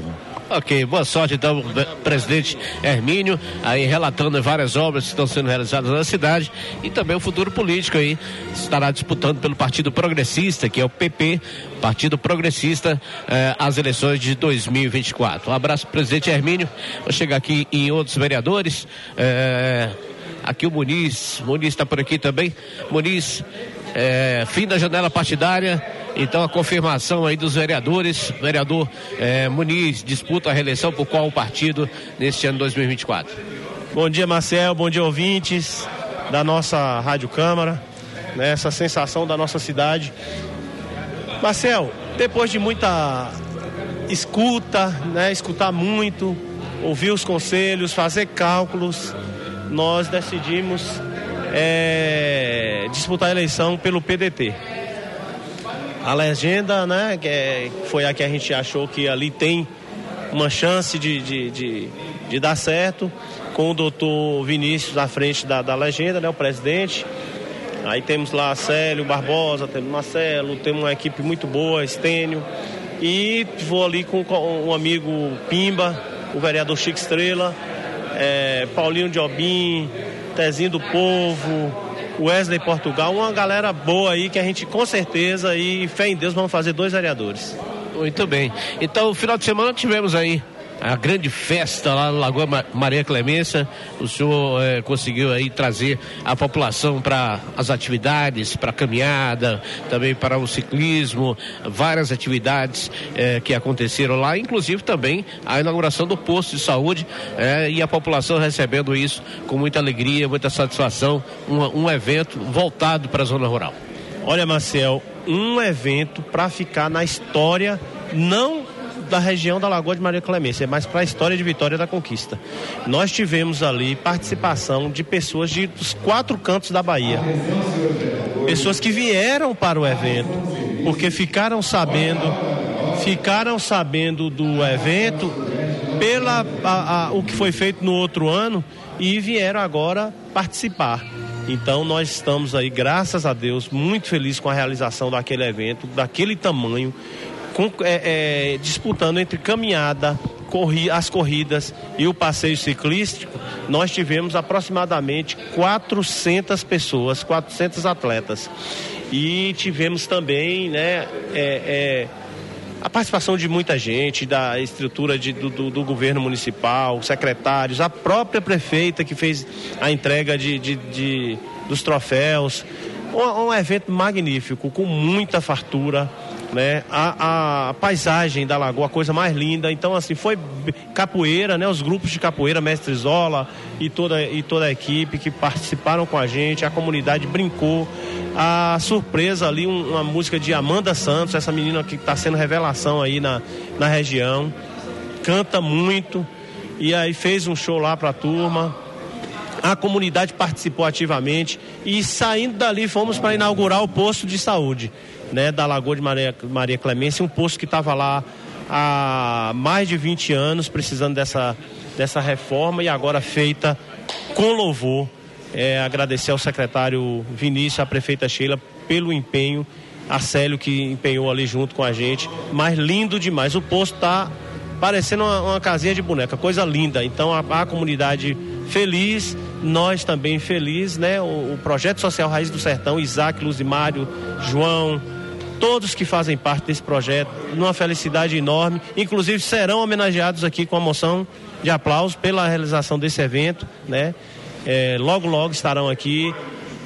S2: Ok, boa sorte então, presidente Hermínio, aí relatando várias obras que estão sendo realizadas na cidade e também o futuro político aí, estará disputando pelo Partido Progressista, que é o P P, Partido Progressista, eh, as eleições de dois mil e vinte e quatro. Um abraço, presidente Hermínio. Vou chegar aqui em outros vereadores, eh, aqui o Muniz, Muniz está por aqui também, Muniz, eh, fim da janela partidária. Então a confirmação aí dos vereadores, vereador eh, Muniz disputa a reeleição por qual partido neste ano dois mil e vinte e quatro?
S11: Bom dia, Marcel, bom dia, ouvintes da nossa Rádio Câmara, né, essa sensação da nossa cidade. Marcel, depois de muita escuta, né, escutar muito, ouvir os conselhos, fazer cálculos, nós decidimos é, disputar a eleição pelo P D T. A legenda, né, que é, foi a que a gente achou que ali tem uma chance de, de, de, de dar certo, com o doutor Vinícius à frente da, da legenda, né, o presidente. Aí temos lá Célio Barbosa, temos Marcelo, temos uma equipe muito boa, Estênio. E vou ali com, com um amigo Pimba, o vereador Chico Estrela, é, Paulinho Jobim, Tezinho do Povo, Wesley Portugal, uma galera boa aí que a gente com certeza e fé em Deus vamos fazer dois vereadores.
S2: Muito bem. Então, no final de semana tivemos aí a grande festa lá no Lagoa Maria Clemência. O senhor eh, conseguiu aí trazer a população para as atividades, para a caminhada, também para o ciclismo, várias atividades eh, que aconteceram lá, inclusive também a inauguração do posto de saúde eh, e a população recebendo isso com muita alegria, muita satisfação, um, um evento voltado para a zona rural.
S11: Olha, Marcel, um evento para ficar na história, não da região da Lagoa de Maria Clemência, mas para a história de Vitória da Conquista. Nós tivemos ali participação de pessoas de, dos quatro cantos da Bahia. Pessoas que vieram para o evento, porque ficaram sabendo, ficaram sabendo do evento pela a, a, o que foi feito no outro ano e vieram agora participar. Então nós estamos aí, graças a Deus, muito felizes com a realização daquele evento, daquele tamanho, com, é, é, disputando entre caminhada, corri, as corridas e o passeio ciclístico. Nós tivemos aproximadamente quatrocentas pessoas, quatrocentos atletas. E tivemos também, né, é, é, a participação de muita gente, da estrutura de, do, do, do governo municipal, secretários, a própria prefeita que fez a entrega de, de, de, dos troféus. Um, um evento magnífico, com muita fartura, né? A, a paisagem da lagoa, a coisa mais linda. Então, assim, foi capoeira, né? Os grupos de capoeira, Mestre Zola e toda, e toda a equipe que participaram com a gente, a comunidade brincou. A surpresa ali, um, uma música de Amanda Santos, essa menina que está sendo revelação aí na, na região, canta muito, e aí fez um show lá para a turma. A comunidade participou ativamente e saindo dali fomos para inaugurar o posto de saúde, né, da Lagoa de Maria, Maria Clemência, um posto que estava lá há mais de vinte anos precisando dessa, dessa reforma e agora feita com louvor. É, agradecer ao secretário Vinícius, à prefeita Sheila pelo empenho, a Célio que empenhou ali junto com a gente, mas lindo demais, o posto está parecendo uma, uma casinha de boneca, coisa linda. Então a, a comunidade feliz, nós também felizes, né? O, o Projeto Social Raiz do Sertão, Isaac, Luzimário, João, todos que fazem parte desse projeto, numa felicidade enorme, inclusive serão homenageados aqui com a moção de aplauso pela realização desse evento, né? É, logo logo estarão aqui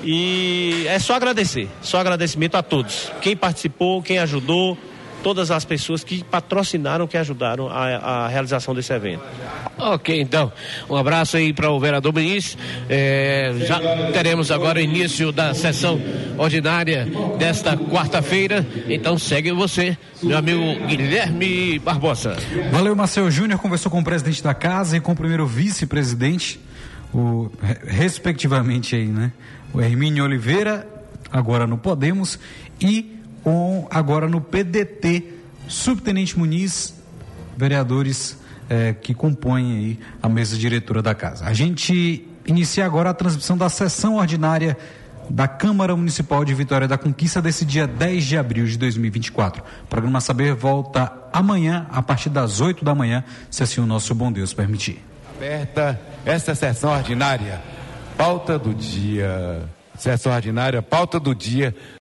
S11: e é só agradecer, só agradecimento a todos, quem participou, quem ajudou, todas as pessoas que patrocinaram, que ajudaram a, a realização desse evento.
S2: Ok, então, um abraço aí para o vereador Muniz. É, já teremos agora o início da sessão ordinária desta quarta-feira, então segue você, meu amigo Guilherme Barbosa.
S14: Valeu, Marcel Júnior, conversou com o presidente da casa e com o primeiro vice-presidente, o, respectivamente aí, né? O Hermínio Oliveira, agora no Podemos, e com, agora no P D T, subtenente Muniz, vereadores é, que compõem aí a mesa diretora da casa. A gente inicia agora a transmissão da sessão ordinária da Câmara Municipal de Vitória da Conquista desse dia dez de abril de dois mil e vinte e quatro. O programa Saber volta amanhã, a partir das oito da manhã, se assim o nosso bom Deus permitir.
S10: Aberta esta sessão ordinária. Pauta do dia. Sessão ordinária, pauta do dia.